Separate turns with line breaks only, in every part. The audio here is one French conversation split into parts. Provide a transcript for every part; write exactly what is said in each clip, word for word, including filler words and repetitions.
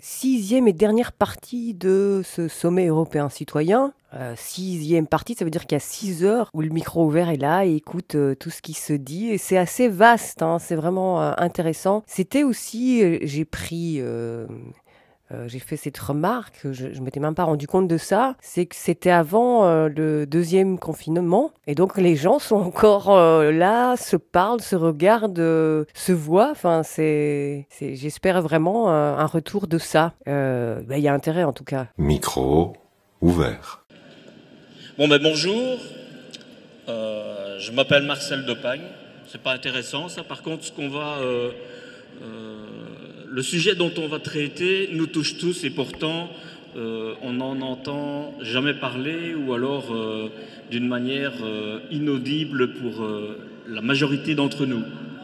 sixième et dernière partie de ce sommet européen citoyen. Euh, sixième partie, ça veut dire qu'il y a six heures où le micro ouvert est là et écoute euh, tout ce qui se dit. Et c'est assez vaste, hein, c'est vraiment euh, intéressant. C'était aussi, euh, j'ai pris... euh, euh, j'ai fait cette remarque, je ne m'étais même pas rendu compte de ça, c'est que c'était avant euh, le deuxième confinement. Et donc les gens sont encore euh, là, se parlent, se regardent, euh, se voient. Enfin, c'est, c'est, j'espère vraiment euh, un retour de ça. Euh, bah, y a intérêt en tout cas.
Micro ouvert.
Bon ben bonjour, euh, je m'appelle Marcel Depagne. C'est pas intéressant ça. Par contre, ce qu'on va, euh, euh, le sujet dont on va traiter nous touche tous et pourtant euh, on n'en entend jamais parler ou alors euh, d'une manière euh, inaudible pour euh, la majorité d'entre nous.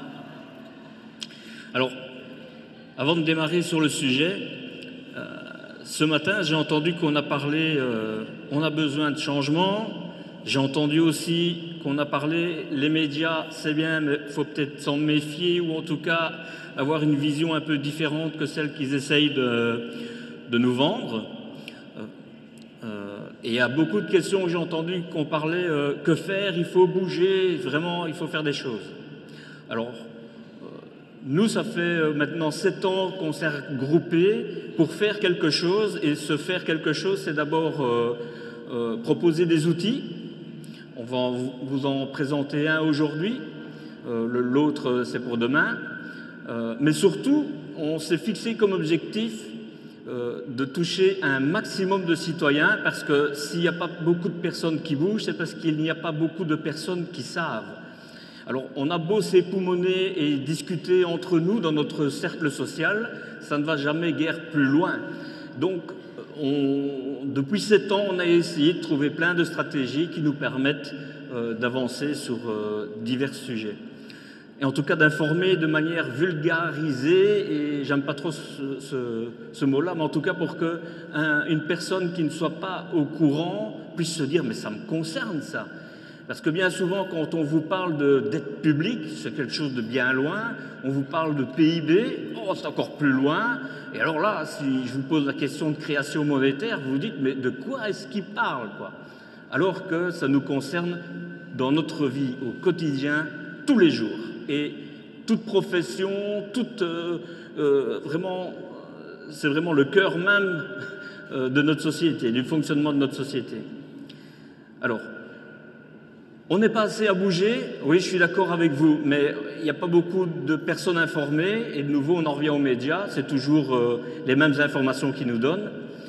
Alors, avant de démarrer sur le sujet, euh, ce matin j'ai entendu qu'on a parlé, euh, on a besoin de changement. J'ai entendu aussi qu'on a parlé, les médias, c'est bien, mais il faut peut-être s'en méfier ou en tout cas avoir une vision un peu différente que celle qu'ils essayent de, de nous vendre. Euh, et il y a beaucoup de questions que j'ai entendues qu'on parlait, euh, que faire, il faut bouger, vraiment, il faut faire des choses. Alors, euh, nous, ça fait maintenant sept ans qu'on s'est regroupés pour faire quelque chose et ce faire quelque chose, c'est d'abord euh, euh, proposer des outils. On va vous en présenter un aujourd'hui, euh, l'autre c'est pour demain. Euh, mais surtout, on s'est fixé comme objectif euh, de toucher un maximum de citoyens parce que s'il n'y a pas beaucoup de personnes qui bougent, c'est parce qu'il n'y a pas beaucoup de personnes qui savent. Alors, on a beau s'époumoner et discuter entre nous dans notre cercle social, ça ne va jamais guère plus loin. Donc, on, depuis sept ans, on a essayé de trouver plein de stratégies qui nous permettent euh, d'avancer sur euh, divers sujets. Et en tout cas d'informer de manière vulgarisée, et j'aime pas trop ce, ce, ce mot-là, mais en tout cas pour qu'une un, personne qui ne soit pas au courant puisse se dire « mais ça me concerne ça ». Parce que bien souvent, quand on vous parle de dette publique, c'est quelque chose de bien loin. On vous parle de P I B, oh, c'est encore plus loin. Et alors là, si je vous pose la question de création monétaire, vous vous dites, mais de quoi est-ce qu'il parle, quoi ? Alors que ça nous concerne dans notre vie au quotidien, tous les jours. Et toute profession, toute, euh, euh, vraiment, c'est vraiment le cœur même euh, de notre société, du fonctionnement de notre société. Alors, on n'est pas assez à bouger, oui, je suis d'accord avec vous, mais il n'y a pas beaucoup de personnes informées, et de nouveau, on en revient aux médias, c'est toujours euh, les mêmes informations qu'ils nous donnent.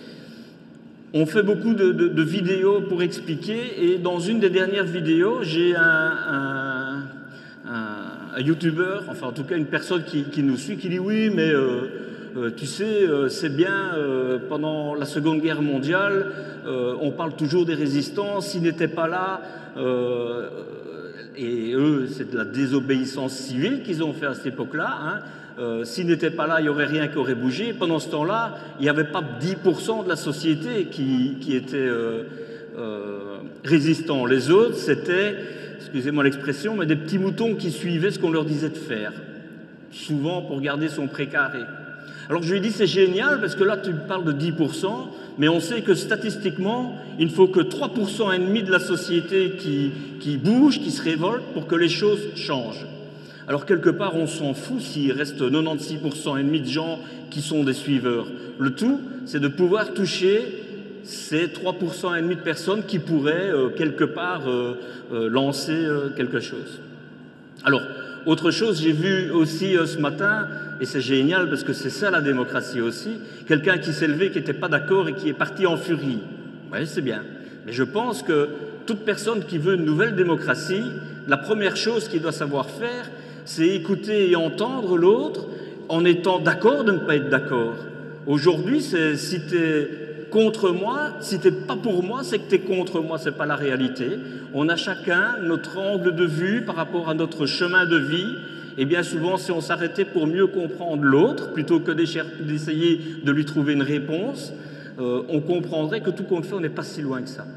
On fait beaucoup de, de, de vidéos pour expliquer, et dans une des dernières vidéos, j'ai un, un, un, un youtubeur, enfin en tout cas une personne qui, qui nous suit, qui dit « oui, mais euh, euh, tu sais, euh, c'est bien, euh, pendant la Seconde Guerre mondiale, euh, on parle toujours des résistants, s'ils n'étaient pas là... Euh, et eux, c'est de la désobéissance civile qu'ils ont fait à cette époque-là. Hein. Euh, s'ils n'étaient pas là, il n'y aurait rien qui aurait bougé. Pendant ce temps-là, il n'y avait pas dix pour cent de la société qui, qui était euh, euh, résistant. Les autres, c'était, excusez-moi l'expression, mais des petits moutons qui suivaient ce qu'on leur disait de faire, souvent pour garder son précaré. Alors je lui ai dit, c'est génial, parce que là, tu parles de dix pour cent, mais on sait que statistiquement, il ne faut que trois pour cent et demi de la société qui, qui bouge, qui se révolte, pour que les choses changent. Alors quelque part, on s'en fout s'il reste quatre-vingt-seize pour cent et demi de gens qui sont des suiveurs. Le tout, c'est de pouvoir toucher ces trois pour cent et demi de personnes qui pourraient, euh, quelque part, euh, euh, lancer euh, quelque chose. Alors, autre chose, j'ai vu aussi euh, ce matin, et c'est génial parce que c'est ça la démocratie aussi, quelqu'un qui s'est levé, qui n'était pas d'accord et qui est parti en furie. Oui, c'est bien. Mais je pense que toute personne qui veut une nouvelle démocratie, la première chose qu'il doit savoir faire, c'est écouter et entendre l'autre en étant d'accord de ne pas être d'accord. Aujourd'hui, c'est si tu es contre moi, si tu n'es pas pour moi, c'est que tu es contre moi, ce n'est pas la réalité. On a chacun notre angle de vue par rapport à notre chemin de vie. Et bien souvent, si on s'arrêtait pour mieux comprendre l'autre, plutôt que d'essayer de lui trouver une réponse, euh, on comprendrait que tout compte fait, on n'est pas si loin que ça.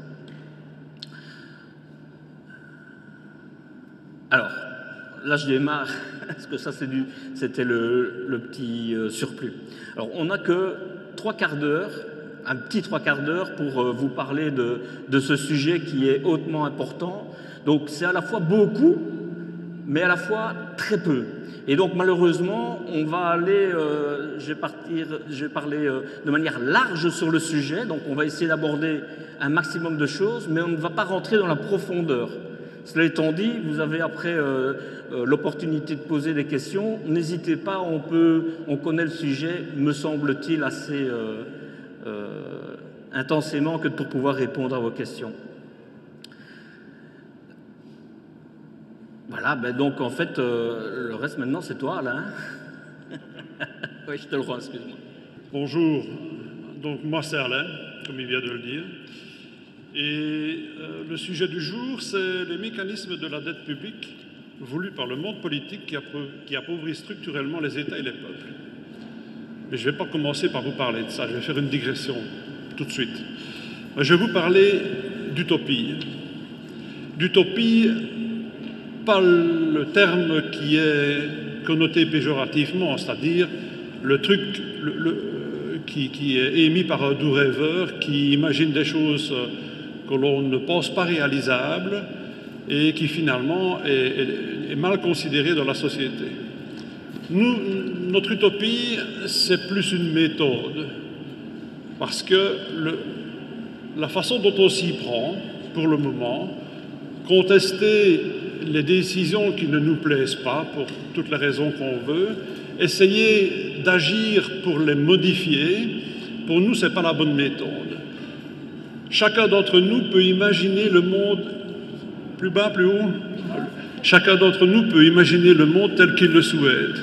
Alors, là je démarre, parce que ça c'était le, le petit euh, surplus. Alors, on n'a que trois quarts d'heure, un petit trois quarts d'heure pour euh, vous parler de, de ce sujet qui est hautement important. Donc c'est à la fois beaucoup, mais à la fois très peu. Et donc malheureusement, on va aller, euh, je vais, partir, je vais parler euh, de manière large sur le sujet, donc on va essayer d'aborder un maximum de choses, mais on ne va pas rentrer dans la profondeur. Cela étant dit, vous avez après euh, euh, l'opportunité de poser des questions. N'hésitez pas, on, peut, on connaît le sujet, me semble-t-il, assez euh, euh, intensément que pour pouvoir répondre à vos questions. Voilà, ben donc en fait, euh, le reste maintenant c'est toi, Alain. Oui, je te le rends, excuse-moi.
Bonjour, donc moi c'est Alain, comme il vient de le dire. Et euh, le sujet du jour, c'est les mécanismes de la dette publique voulus par le monde politique qui, qui appauvrit structurellement les États et les peuples. Mais je ne vais pas commencer par vous parler de ça, je vais faire une digression tout de suite. Je vais vous parler d'utopie. D'utopie, pas le terme qui est connoté péjorativement, c'est-à-dire le truc le, le, qui, qui est émis par un doux rêveur qui imagine des choses que l'on ne pense pas réalisables et qui finalement est, est, est mal considéré dans la société. Nous, notre utopie, c'est plus une méthode, parce que le, la façon dont on s'y prend, pour le moment, contester les décisions qui ne nous plaisent pas, pour toutes les raisons qu'on veut, essayer d'agir pour les modifier, pour nous, ce n'est pas la bonne méthode. Chacun d'entre nous peut imaginer le monde, plus bas, plus haut, chacun d'entre nous peut imaginer le monde tel qu'il le souhaite.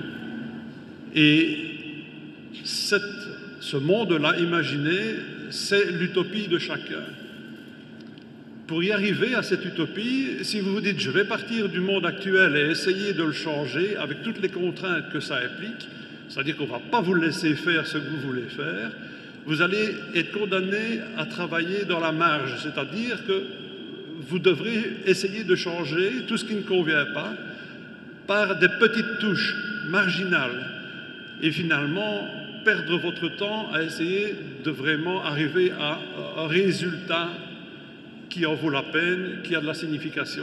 Et cette, ce monde-là imaginé, c'est l'utopie de chacun. Pour y arriver à cette utopie, si vous vous dites « je vais partir du monde actuel et essayer de le changer avec toutes les contraintes que ça implique », c'est-à-dire qu'on ne va pas vous laisser faire ce que vous voulez faire, vous allez être condamné à travailler dans la marge, c'est-à-dire que vous devrez essayer de changer tout ce qui ne convient pas par des petites touches marginales et finalement perdre votre temps à essayer de vraiment arriver à un résultat qui en vaut la peine, qui a de la signification.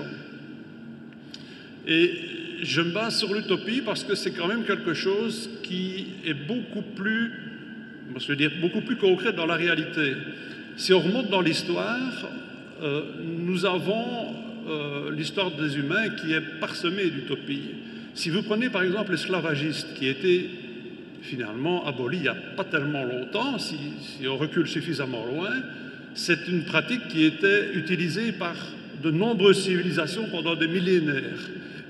Et je me base sur l'utopie parce que c'est quand même quelque chose qui est beaucoup plus, je veux dire, beaucoup plus concret dans la réalité. Si on remonte dans l'histoire, euh, nous avons euh, l'histoire des humains qui est parsemée d'utopies. Si vous prenez par exemple l'esclavagisme qui a été finalement aboli il n'y a pas tellement longtemps, si, si on recule suffisamment loin, c'est une pratique qui était utilisée par de nombreuses civilisations pendant des millénaires.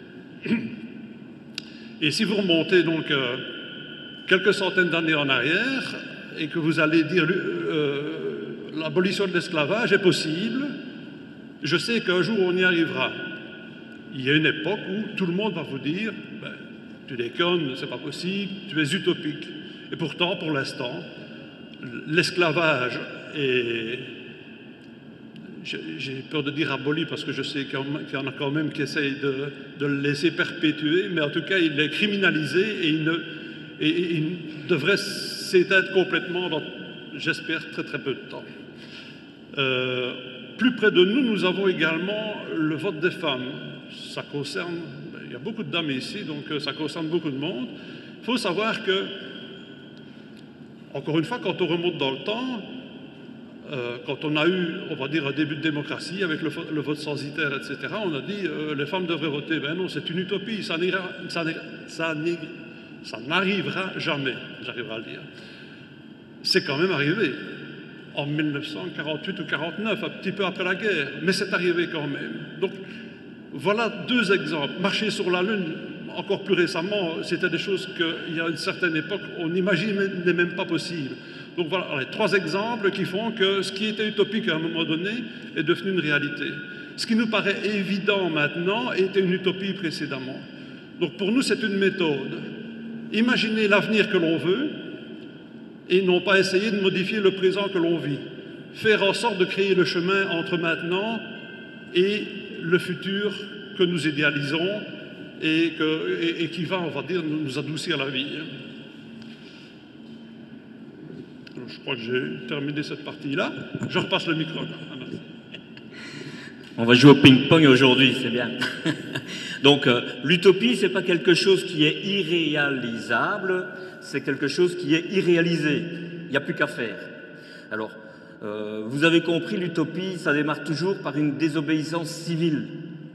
Et si vous remontez donc euh, quelques centaines d'années en arrière et que vous allez dire euh, l'abolition de l'esclavage est possible, je sais qu'un jour on y arrivera. Il y a une époque où tout le monde va vous dire ben, tu déconnes, c'est pas possible, tu es utopique. Et pourtant, pour l'instant, l'esclavage est, j'ai peur de dire aboli parce que je sais qu'il y en a quand même qui essayent de, de le laisser perpétuer, mais en tout cas, il est criminalisé et il, ne, et, et il devrait s'éteindre complètement dans, j'espère, très très peu de temps. Euh, plus près de nous, nous avons également le vote des femmes. Ça concerne, il y a beaucoup de dames ici, donc ça concerne beaucoup de monde. Il faut savoir que, encore une fois, quand on remonte dans le temps, euh, quand on a eu, on va dire, un début de démocratie avec le, le vote censitaire, et cetera, on a dit euh, les femmes devraient voter. Ben non, c'est une utopie, ça n'arrivera jamais, j'arriverai à le dire. C'est quand même arrivé. En mille neuf cent quarante-huit ou quarante-neuf, un petit peu après la guerre, mais c'est arrivé quand même. Donc, voilà deux exemples. Marcher sur la Lune, encore plus récemment, c'était des choses qu'il y a une certaine époque, on n'imaginait même pas possible. Donc voilà, les trois exemples qui font que ce qui était utopique à un moment donné est devenu une réalité. Ce qui nous paraît évident maintenant était une utopie précédemment. Donc pour nous, c'est une méthode. Imaginer l'avenir que l'on veut, et non pas essayer de modifier le présent que l'on vit. Faire en sorte de créer le chemin entre maintenant et le futur que nous idéalisons et, que, et, et qui va, on va dire, nous adoucir la vie. Alors, je crois que j'ai terminé cette partie-là. Je repasse le micro. Ah, merci.
On va jouer au ping-pong aujourd'hui, c'est bien. Donc, euh, l'utopie, c'est pas quelque chose qui est irréalisable, c'est quelque chose qui est irréalisé. Il n'y a plus qu'à faire. Alors, euh, vous avez compris, l'utopie, ça démarre toujours par une désobéissance civile.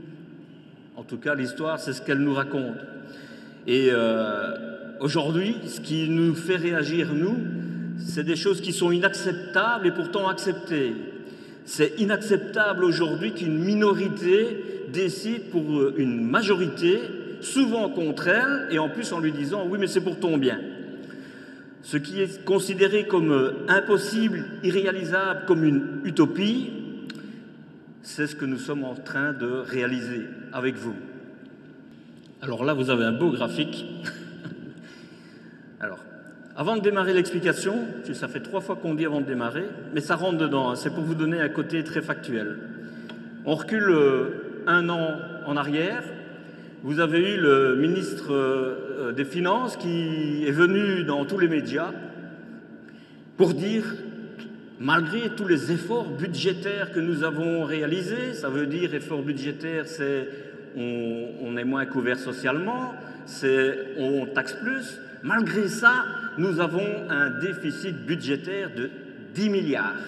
En tout cas, l'histoire, c'est ce qu'elle nous raconte. Et euh, aujourd'hui, ce qui nous fait réagir, nous, c'est des choses qui sont inacceptables et pourtant acceptées. C'est inacceptable aujourd'hui qu'une minorité décide pour une majorité, souvent contre elle, et en plus en lui disant « oui, mais c'est pour ton bien ». Ce qui est considéré comme impossible, irréalisable, comme une utopie, c'est ce que nous sommes en train de réaliser avec vous. Alors là, vous avez un beau graphique. Alors, avant de démarrer l'explication, ça fait trois fois qu'on dit avant de démarrer, mais ça rentre dedans, hein, c'est pour vous donner un côté très factuel. On recule euh, un an en arrière. Vous avez eu le ministre euh, des Finances qui est venu dans tous les médias pour dire, malgré tous les efforts budgétaires que nous avons réalisés, ça veut dire efforts budgétaires, c'est on, on est moins couvert socialement, c'est on taxe plus. Malgré ça, nous avons un déficit budgétaire de dix milliards.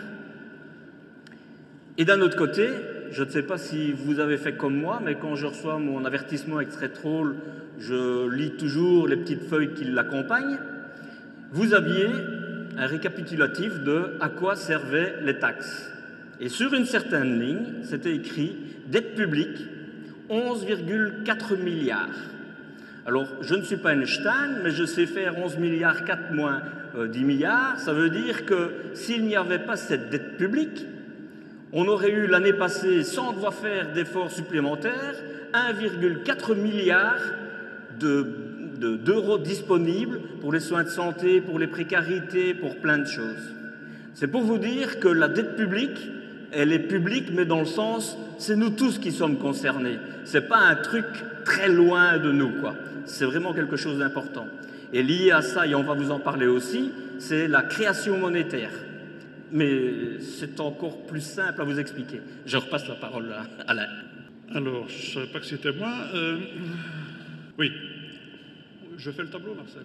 Et d'un autre côté, je ne sais pas si vous avez fait comme moi, mais quand je reçois mon avertissement Extrait-Troll, je lis toujours les petites feuilles qui l'accompagnent. Vous aviez un récapitulatif de à quoi servaient les taxes. Et sur une certaine ligne, c'était écrit « dette publique, onze virgule quatre milliards ». Alors, je ne suis pas Einstein, mais je sais faire onze milliards quatre moins euh, dix milliards. Ça veut dire que s'il n'y avait pas cette dette publique, on aurait eu l'année passée, sans devoir faire d'efforts supplémentaires, un virgule quatre milliard de, de, d'euros disponibles pour les soins de santé, pour les précarités, pour plein de choses. C'est pour vous dire que la dette publique, elle est publique, mais dans le sens, c'est nous tous qui sommes concernés. C'est pas un truc très loin de nous, quoi. C'est vraiment quelque chose d'important. Et lié à ça, et on va vous en parler aussi, c'est la création monétaire. Mais c'est encore plus simple à vous expliquer. Je repasse la parole à Alain.
Alors, je ne savais pas que c'était moi. Euh... Oui. Je fais le tableau, Marcel.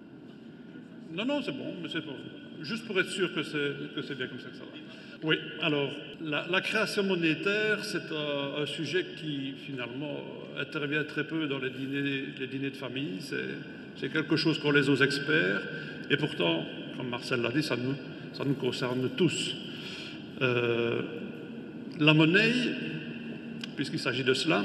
Non, non, c'est bon, mais c'est bon. Juste pour être sûr que c'est, que c'est bien comme ça que ça va. Oui, alors, la, la création monétaire, c'est un, un sujet qui, finalement, intervient très peu dans les dîners, les dîners de famille. C'est, c'est quelque chose qu'on laisse aux experts. Et pourtant, comme Marcel l'a dit, ça nous, ça nous concerne tous. Euh, la monnaie, puisqu'il s'agit de cela,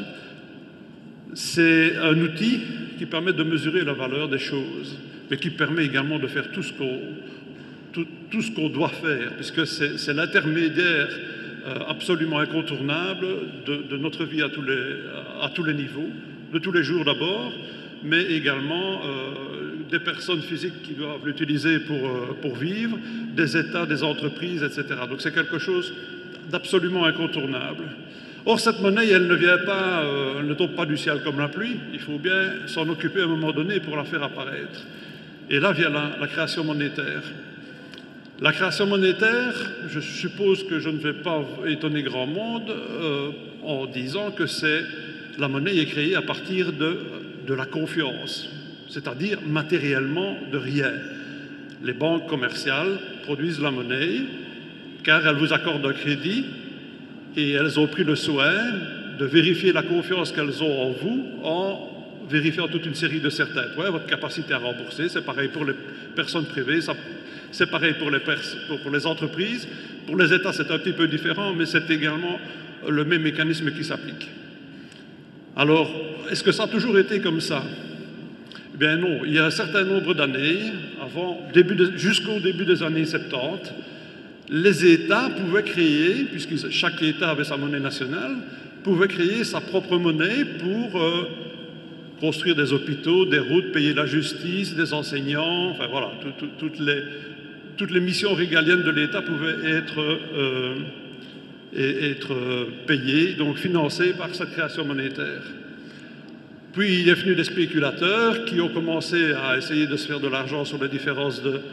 c'est un outil qui permet de mesurer la valeur des choses, mais qui permet également de faire tout ce qu'on Tout, tout ce qu'on doit faire, puisque c'est, c'est l'intermédiaire euh, absolument incontournable de, de notre vie à tous, les, à tous les niveaux, de tous les jours d'abord, mais également euh, des personnes physiques qui doivent l'utiliser pour, euh, pour vivre, des États, des entreprises, et cetera. Donc c'est quelque chose d'absolument incontournable. Or, cette monnaie, elle ne vient pas, euh, elle ne tombe pas du ciel comme la pluie, il faut bien s'en occuper à un moment donné pour la faire apparaître. Et là vient la, la création monétaire. La création monétaire, je suppose que je ne vais pas étonner grand monde euh, en disant que c'est, la monnaie est créée à partir de, de la confiance, c'est-à-dire matériellement de rien. Les banques commerciales produisent la monnaie car elles vous accordent un crédit et elles ont pris le soin de vérifier la confiance qu'elles ont en vous en vérifiant toute une série de certains points, votre capacité à rembourser, c'est pareil pour les personnes privées, ça, c'est pareil pour les, pers- pour, pour les entreprises, pour les États c'est un petit peu différent, mais c'est également le même mécanisme qui s'applique. Alors, est-ce que ça a toujours été comme ça? Eh bien non, il y a un certain nombre d'années, avant, début de, jusqu'au début des années soixante-dix, les États pouvaient créer, puisque chaque État avait sa monnaie nationale, pouvaient créer sa propre monnaie pour euh, construire des hôpitaux, des routes, payer la justice, des enseignants, enfin voilà, tout, tout, toutes, les, toutes les missions régaliennes de l'État pouvaient être, euh, être payées, donc financées par cette création monétaire. Puis il est venu des spéculateurs qui ont commencé à essayer de se faire de l'argent sur les différences de,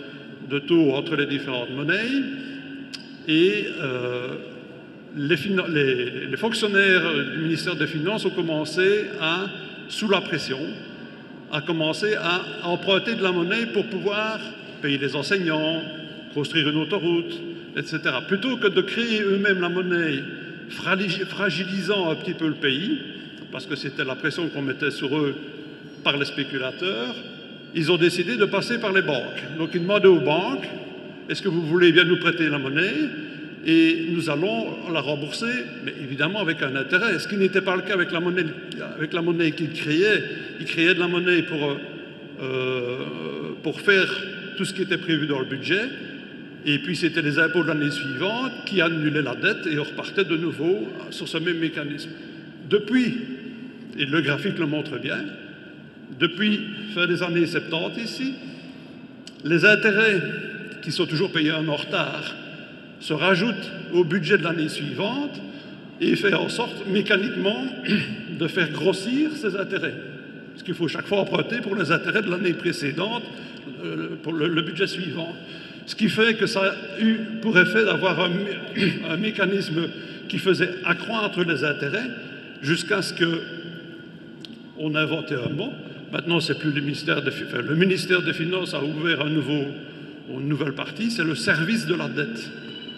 de taux entre les différentes monnaies et euh, les, les, les fonctionnaires du ministère des Finances ont commencé à, sous la pression, à commencer à emprunter de la monnaie pour pouvoir payer les enseignants, construire une autoroute, et cetera. Plutôt que de créer eux-mêmes la monnaie, fragilisant un petit peu le pays, parce que c'était la pression qu'on mettait sur eux par les spéculateurs, ils ont décidé de passer par les banques. Donc ils demandaient aux banques, est-ce que vous voulez bien nous prêter la monnaie et nous allons la rembourser, mais évidemment avec un intérêt, ce qui n'était pas le cas avec la monnaie, avec la monnaie qu'ils créaient. Ils créaient de la monnaie pour, euh, pour faire tout ce qui était prévu dans le budget, et puis c'était les impôts de l'année suivante qui annulaient la dette et on repartait de nouveau sur ce même mécanisme. Depuis, et le graphique le montre bien, depuis fin des années soixante-dix ici, les intérêts qui sont toujours payés en retard se rajoutent au budget de l'année suivante et fait en sorte mécaniquement de faire grossir ces intérêts. Parce qu'il faut chaque fois emprunter pour les intérêts de l'année précédente, pour le, le budget suivant. Ce qui fait que ça a eu pour effet d'avoir un, un mécanisme qui faisait accroître les intérêts jusqu'à ce qu'on a inventé un mot. Maintenant, c'est plus le ministère, de, enfin, le ministère des Finances a ouvert un nouveau, une nouvelle partie, c'est le service de la dette.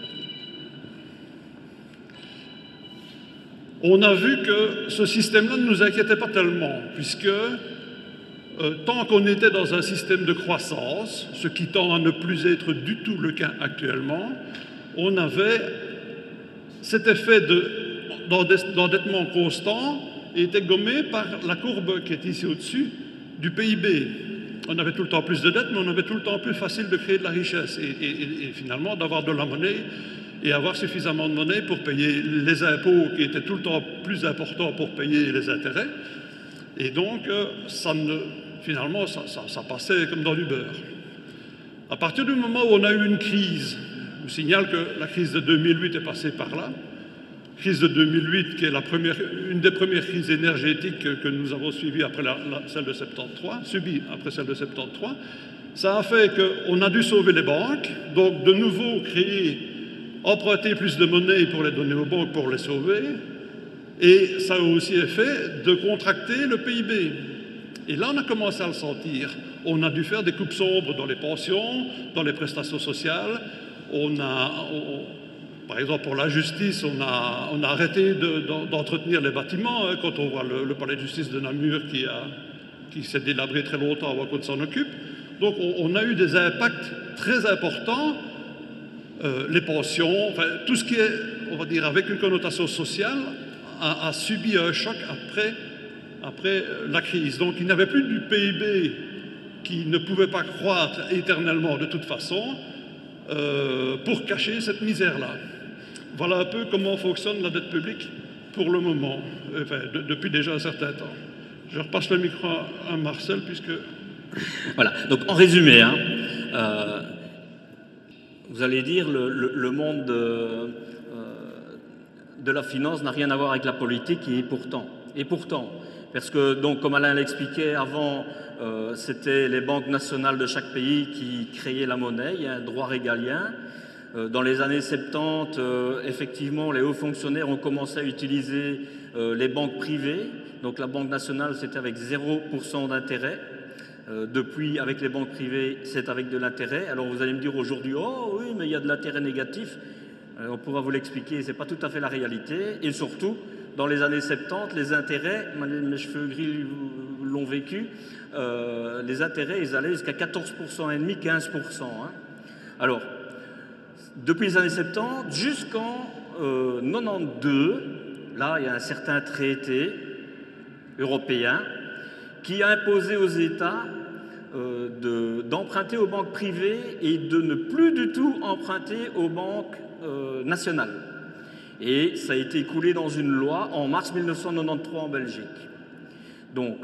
On a vu que ce système-là ne nous inquiétait pas tellement, puisque euh, tant qu'on était dans un système de croissance, ce qui tend à ne plus être du tout le cas actuellement, on avait cet effet d'endettement constant et était gommé par la courbe qui est ici au-dessus du P I B. On avait tout le temps plus de dettes, mais on avait tout le temps plus facile de créer de la richesse et, et, et finalement d'avoir de la monnaie et avoir suffisamment de monnaie pour payer les impôts qui étaient tout le temps plus importants pour payer les intérêts. Et donc, ça ne, finalement, ça, ça, ça passait comme dans du beurre. À partir du moment où on a eu une crise, je vous signale que la crise de deux mille huit est passée par là, crise de deux mille huit qui est la première, une des premières crises énergétiques que, que nous avons suivies après la, la, celle de soixante-treize, subies après celle de soixante-treize, ça a fait qu'on a dû sauver les banques, donc de nouveau créer emprunter plus de monnaie pour les donner aux banques pour les sauver, et ça a aussi fait de contracter le P I B. Et là, on a commencé à le sentir. On a dû faire des coupes sombres dans les pensions, dans les prestations sociales. On a, on, par exemple, pour la justice, on a, on a arrêté de, d'entretenir les bâtiments. Hein, quand on voit le, le palais de justice de Namur qui, a, qui s'est délabré très longtemps avant qu'on s'en occupe. Donc, on, on a eu des impacts très importants. Euh, les pensions, enfin, tout ce qui est, on va dire, avec une connotation sociale, a, a subi un choc après, après la crise. Donc il n'y avait plus du P I B qui ne pouvait pas croître éternellement de toute façon euh, pour cacher cette misère-là. Voilà un peu comment fonctionne la dette publique pour le moment, enfin, de, depuis déjà un certain temps. Je repasse le micro à Marcel, puisque...
Voilà, donc en résumé, hein, euh, vous allez dire le, le, le monde de, euh, de la finance n'a rien à voir avec la politique, et pourtant, et pourtant, parce que, donc, comme Alain l'expliquait avant, euh, c'était les banques nationales de chaque pays qui créaient la monnaie, il y a un droit régalien. Euh, dans les années soixante-dix, euh, effectivement, les hauts fonctionnaires ont commencé à utiliser euh, les banques privées. Donc la Banque nationale, c'était avec zéro pour cent d'intérêt. Euh, depuis, avec les banques privées, c'est avec de l'intérêt. Alors vous allez me dire aujourd'hui, oh oui, mais il y a de l'intérêt négatif. Euh, on pourra vous l'expliquer, ce n'est pas tout à fait la réalité. Et surtout, dans les années soixante-dix, les intérêts, mes cheveux gris l'ont vécu, euh, les intérêts, ils allaient jusqu'à quatorze pour cent et demi, quinze pour cent. Hein. Alors, depuis les années soixante-dix jusqu'en euh, quatre-vingt-douze, là, il y a un certain traité européen qui a imposé aux États euh, de, d'emprunter aux banques privées et de ne plus du tout emprunter aux banques euh, nationales. Et ça a été écoulé dans une loi en mars mille neuf cent quatre-vingt-treize en Belgique. Donc,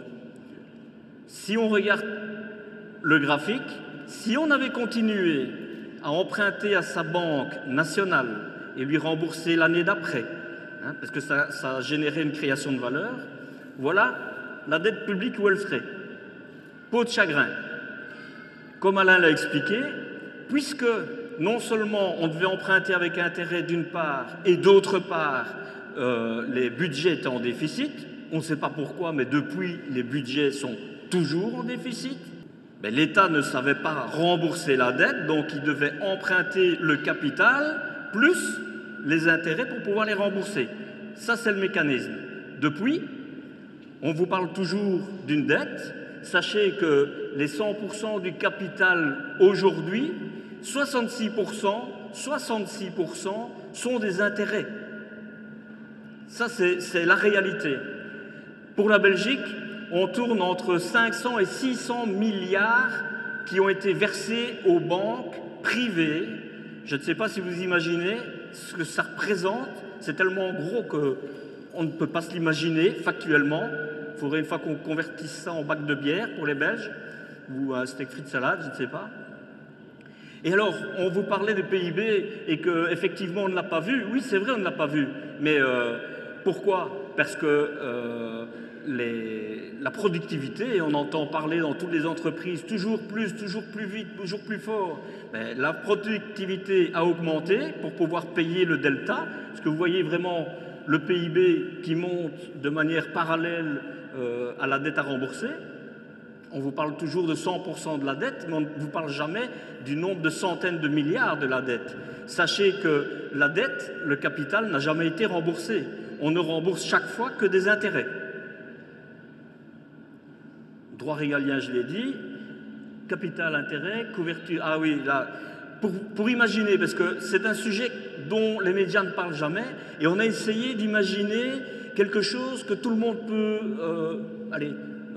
si on regarde le graphique, si on avait continué à emprunter à sa banque nationale et lui rembourser l'année d'après, hein, parce que ça, ça a généré une création de valeur, voilà la dette publique où elle serait. Peau de chagrin. Comme Alain l'a expliqué, puisque non seulement on devait emprunter avec intérêt d'une part, et d'autre part, euh, les budgets étaient en déficit, on ne sait pas pourquoi, mais depuis, les budgets sont toujours en déficit. Mais l'État ne savait pas rembourser la dette, donc il devait emprunter le capital plus les intérêts pour pouvoir les rembourser. Ça, c'est le mécanisme. Depuis, on vous parle toujours d'une dette. Sachez que les cent pour cent du capital aujourd'hui, soixante-six pour cent, soixante-six pour cent sont des intérêts. Ça, c'est la réalité. Pour la Belgique, on tourne entre cinq cents et six cents milliards qui ont été versés aux banques privées. Je ne sais pas si vous imaginez ce que ça représente. C'est tellement gros qu'on ne peut pas se l'imaginer factuellement. Il faudrait une fois qu'on convertisse ça en bac de bière pour les Belges, ou un steak frites salade, je ne sais pas. Et alors, on vous parlait du P I B et qu'effectivement on ne l'a pas vu. Oui, c'est vrai, on ne l'a pas vu. Mais euh, pourquoi? Parce que euh, les, la productivité, on entend parler dans toutes les entreprises, toujours plus, toujours plus vite, toujours plus fort. Mais la productivité a augmenté pour pouvoir payer le delta. Parce que vous voyez vraiment le P I B qui monte de manière parallèle euh, à la dette à rembourser. On vous parle toujours de cent pour cent de la dette, mais on ne vous parle jamais du nombre de centaines de milliards de la dette. Sachez que la dette, le capital, n'a jamais été remboursé. On ne rembourse chaque fois que des intérêts. Droit régalien, je l'ai dit. Capital, intérêt, couverture. Ah oui, là, pour, pour imaginer, parce que c'est un sujet dont les médias ne parlent jamais, et on a essayé d'imaginer quelque chose que tout le monde peut... Euh, allez...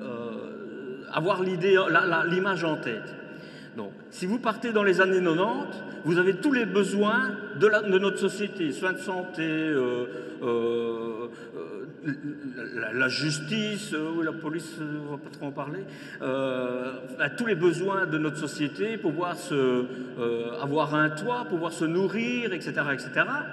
avoir l'idée, l'image en tête. Donc, si vous partez dans les années quatre-vingt-dix, vous avez tous les besoins de, la, de notre société, soins de santé, euh, euh, euh, la, la justice, euh, la police, on ne va pas trop en parler, euh, tous les besoins de notre société, pouvoir se, euh, avoir un toit, pouvoir se nourrir, et cetera, et cetera.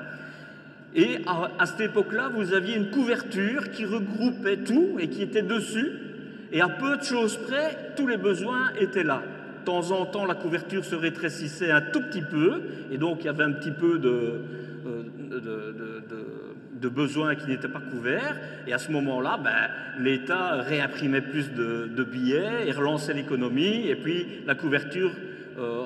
Et à, à cette époque-là, vous aviez une couverture qui regroupait tout et qui était dessus. Et à peu de choses près, tous les besoins étaient là. De temps en temps, la couverture se rétrécissait un tout petit peu, et donc il y avait un petit peu de, de, de, de, de besoins qui n'étaient pas couverts. Et à ce moment-là, ben, l'État réimprimait plus de, de billets et relançait l'économie, et puis la couverture euh,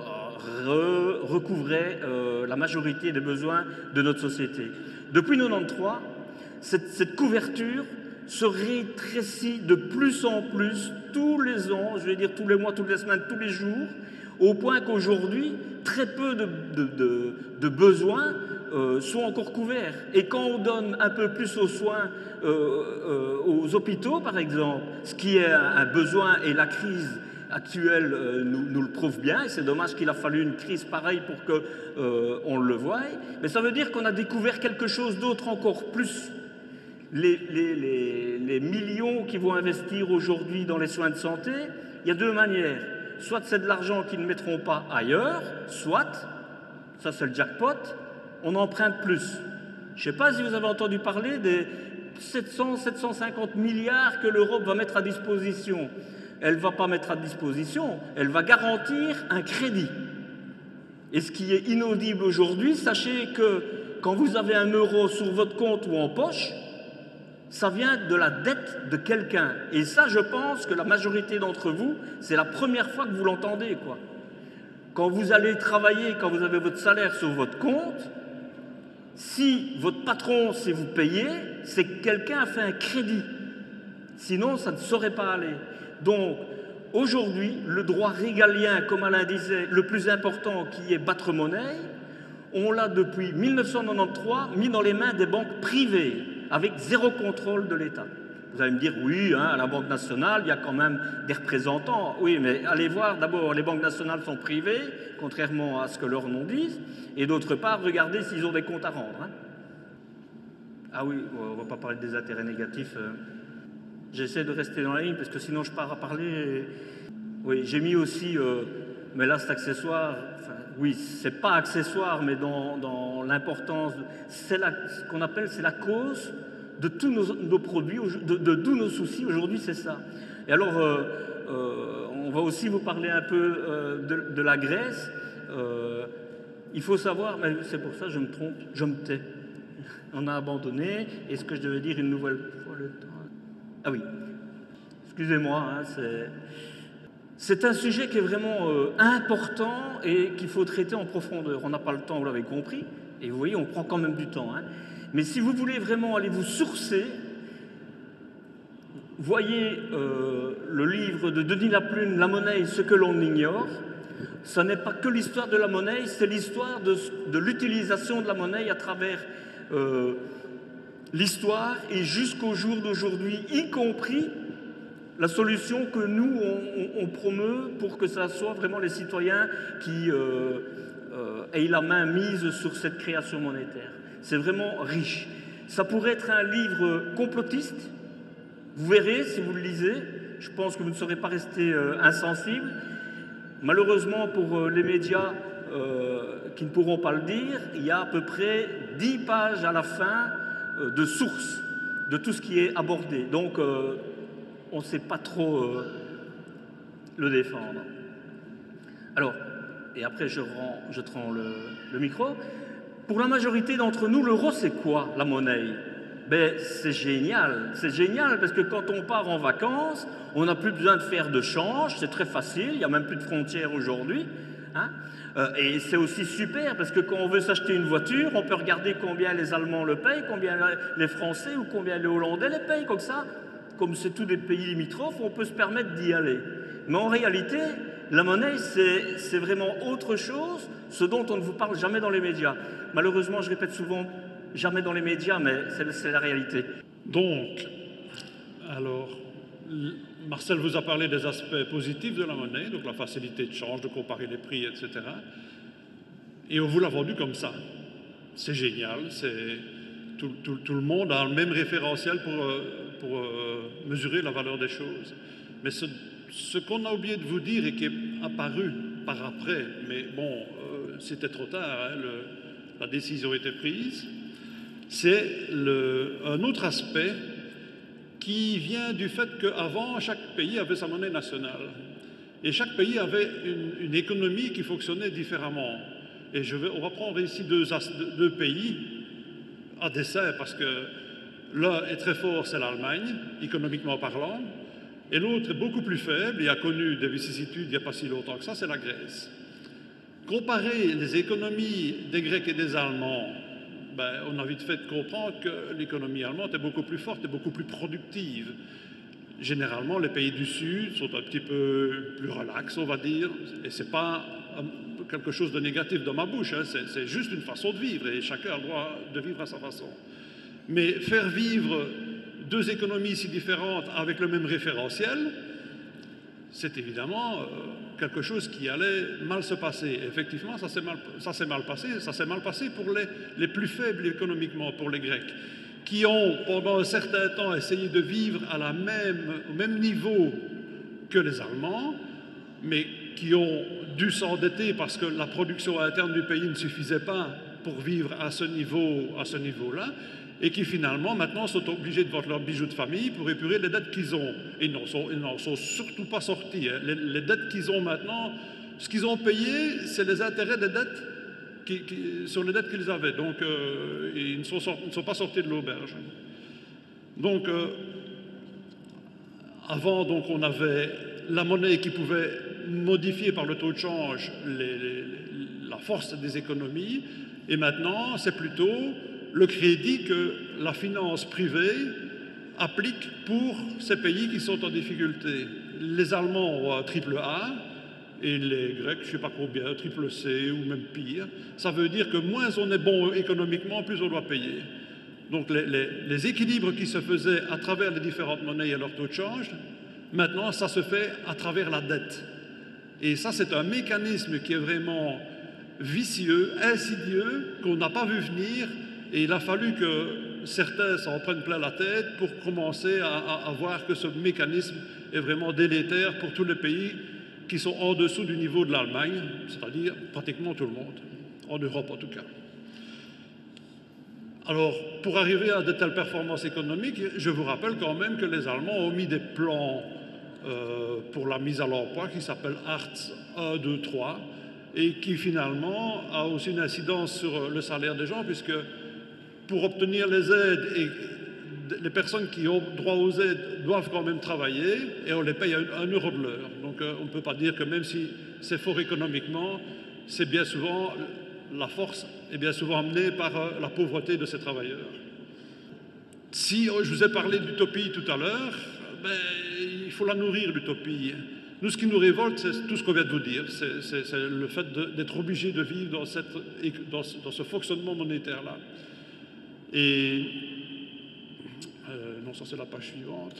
re, recouvrait euh, la majorité des besoins de notre société. Depuis mille neuf cent quatre-vingt-treize, cette, cette couverture se rétrécit de plus en plus tous les ans, je vais dire tous les mois, toutes les semaines, tous les jours, au point qu'aujourd'hui, très peu de, de, de, de besoins euh, sont encore couverts. Et quand on donne un peu plus aux soins, euh, euh, aux hôpitaux par exemple, ce qui est un, un besoin, et la crise actuelle euh, nous, nous le prouve bien, et c'est dommage qu'il a fallu une crise pareille pour qu'on euh, le voie, mais ça veut dire qu'on a découvert quelque chose d'autre encore plus. Les, les, les, les millions qui vont investir aujourd'hui dans les soins de santé, il y a deux manières. Soit c'est de l'argent qu'ils ne mettront pas ailleurs, soit, ça c'est le jackpot, on emprunte plus. Je ne sais pas si vous avez entendu parler des sept cents, sept cent cinquante milliards que l'Europe va mettre à disposition. Elle ne va pas mettre à disposition, elle va garantir un crédit. Et ce qui est inaudible aujourd'hui, sachez que quand vous avez un euro sur votre compte ou en poche, ça vient de la dette de quelqu'un. Et ça, je pense que la majorité d'entre vous, c'est la première fois que vous l'entendez, quoi. Quand vous allez travailler, quand vous avez votre salaire sur votre compte, si votre patron sait vous payer, c'est que quelqu'un a fait un crédit. Sinon, ça ne saurait pas aller. Donc, aujourd'hui, le droit régalien, comme Alain disait, le plus important qui est battre monnaie, on l'a depuis mille neuf cent quatre-vingt-treize mis dans les mains des banques privées, avec zéro contrôle de l'État. Vous allez me dire, oui, hein, à la Banque nationale, il y a quand même des représentants. Oui, mais allez voir, d'abord, les banques nationales sont privées, contrairement à ce que leurs noms disent, et d'autre part, regardez s'ils ont des comptes à rendre. Hein. Ah oui, on ne va pas parler des intérêts négatifs. Euh. J'essaie de rester dans la ligne, parce que sinon je pars à parler. Et... Oui, j'ai mis aussi, euh, mais là c'est accessoire, enfin, oui, c'est pas accessoire, mais dans, dans l'importance, c'est ce qu'on appelle, c'est la cause de tous nos, nos produits, de, de tous nos soucis aujourd'hui, c'est ça. Et alors, euh, euh, on va aussi vous parler un peu euh, de, de la Grèce. Euh, il faut savoir, mais c'est pour ça que je me trompe, je me tais. On a abandonné. Est-ce que je devais dire une nouvelle fois le temps? Ah oui. Excusez-moi, hein, c'est... C'est un sujet qui est vraiment euh, important et qu'il faut traiter en profondeur. On n'a pas le temps, vous l'avez compris, et vous voyez, on prend quand même du temps. Hein. Mais si vous voulez vraiment aller vous sourcer, voyez euh, le livre de Denis Laplune, La monnaie, ce que l'on ignore. Ce n'est pas que l'histoire de la monnaie, c'est l'histoire de, de l'utilisation de la monnaie à travers euh, l'histoire et jusqu'au jour d'aujourd'hui, y compris la solution que nous, on, on, on promeut pour que ça soit vraiment les citoyens qui euh, euh, aient la main mise sur cette création monétaire. C'est vraiment riche. Ça pourrait être un livre complotiste. Vous verrez si vous le lisez. Je pense que vous ne serez pas resté euh, insensible. Malheureusement, pour euh, les médias euh, qui ne pourront pas le dire, il y a à peu près dix pages à la fin euh, de sources de tout ce qui est abordé. Donc, euh, on ne sait pas trop euh, le défendre. Alors, et après je, rends, je te rends le, le micro. Pour la majorité d'entre nous, l'euro, c'est quoi la monnaie? Ben, c'est génial. C'est génial parce que quand on part en vacances, on n'a plus besoin de faire de change. C'est très facile. Il n'y a même plus de frontières aujourd'hui. Hein euh, et c'est aussi super parce que quand on veut s'acheter une voiture, on peut regarder combien les Allemands le payent, combien les Français ou combien les Hollandais les payent. Comme ça, comme c'est tous des pays limitrophes, on peut se permettre d'y aller. Mais en réalité, la monnaie, c'est, c'est vraiment autre chose, ce dont on ne vous parle jamais dans les médias. Malheureusement, je répète souvent, jamais dans les médias, mais c'est, c'est la réalité.
Donc, alors, Marcel vous a parlé des aspects positifs de la monnaie, donc la facilité de change, de comparer les prix, et cetera. Et on vous l'a vendu comme ça. C'est génial, c'est... Tout, tout, tout le monde a le même référentiel pour, pour euh, mesurer la valeur des choses. Mais ce, ce qu'on a oublié de vous dire et qui est apparu par après, mais bon, euh, c'était trop tard, hein, le, la décision était prise, c'est le, un autre aspect qui vient du fait qu'avant, chaque pays avait sa monnaie nationale. Et chaque pays avait une, une économie qui fonctionnait différemment. Et je vais, on va prendre ici deux, deux pays à dessein, parce que l'un est très fort, c'est l'Allemagne, économiquement parlant, et l'autre est beaucoup plus faible et a connu des vicissitudes il n'y a pas si longtemps que ça, c'est la Grèce. Comparer les économies des Grecs et des Allemands, ben, on a vite fait de comprendre que l'économie allemande est beaucoup plus forte et beaucoup plus productive. Généralement, les pays du Sud sont un petit peu plus relax, on va dire, et ce n'est pas quelque chose de négatif dans ma bouche, hein. c'est, c'est juste une façon de vivre, et chacun a le droit de vivre à sa façon. Mais faire vivre deux économies si différentes avec le même référentiel, c'est évidemment euh, quelque chose qui allait mal se passer. Effectivement, ça s'est mal, ça s'est mal passé, ça s'est mal passé pour les, les plus faibles économiquement, pour les Grecs, qui ont pendant un certain temps essayé de vivre à la même, au même niveau que les Allemands, mais qui ont dû s'endetter parce que la production interne du pays ne suffisait pas pour vivre à ce niveau, à ce niveau-là, et qui finalement maintenant sont obligés de vendre leurs bijoux de famille pour épurer les dettes qu'ils ont. Et ils n'en sont, ils n'en sont surtout pas sortis. Hein. Les, les dettes qu'ils ont maintenant, ce qu'ils ont payé, c'est les intérêts des dettes qui, qui, sur les dettes qu'ils avaient. Donc, euh, ils ne sont, sortis, ne sont pas sortis de l'auberge. Donc, euh, avant, donc, on avait la monnaie qui pouvait modifier par le taux de change les, les, la force des économies. Et maintenant, c'est plutôt le crédit que la finance privée applique pour ces pays qui sont en difficulté. Les Allemands ont un triple A et les Grecs, je ne sais pas combien, triple C ou même pire. Ça veut dire que moins on est bon économiquement, plus on doit payer. Donc les, les, les équilibres qui se faisaient à travers les différentes monnaies et leur taux de change, maintenant ça se fait à travers la dette. Et ça, c'est un mécanisme qui est vraiment vicieux, insidieux, qu'on n'a pas vu venir. Et il a fallu que certains s'en prennent plein la tête pour commencer à, à, à voir que ce mécanisme est vraiment délétère pour tous les pays qui sont en dessous du niveau de l'Allemagne, c'est-à-dire pratiquement tout le monde, en Europe en tout cas. Alors, pour arriver à de telles performances économiques, je vous rappelle quand même que les Allemands ont mis des plans euh, pour la mise à l'emploi qui s'appellent Hartz un, deux, trois, et qui finalement a aussi une incidence sur le salaire des gens, puisque pour obtenir les aides, et les personnes qui ont droit aux aides doivent quand même travailler et on les paye un, un euro de l'heure. Donc euh, on ne peut pas dire que même si c'est fort économiquement, c'est bien souvent, la force est bien souvent amenée par euh, la pauvreté de ces travailleurs. Si euh, je vous ai parlé d'utopie tout à l'heure, ben, il faut la nourrir, l'utopie. Nous, ce qui nous révolte, c'est tout ce qu'on vient de vous dire. C'est, c'est, c'est le fait d'être obligé de vivre dans, cette, dans, ce, dans ce fonctionnement monétaire-là. Et... Euh, non, ça c'est la page suivante.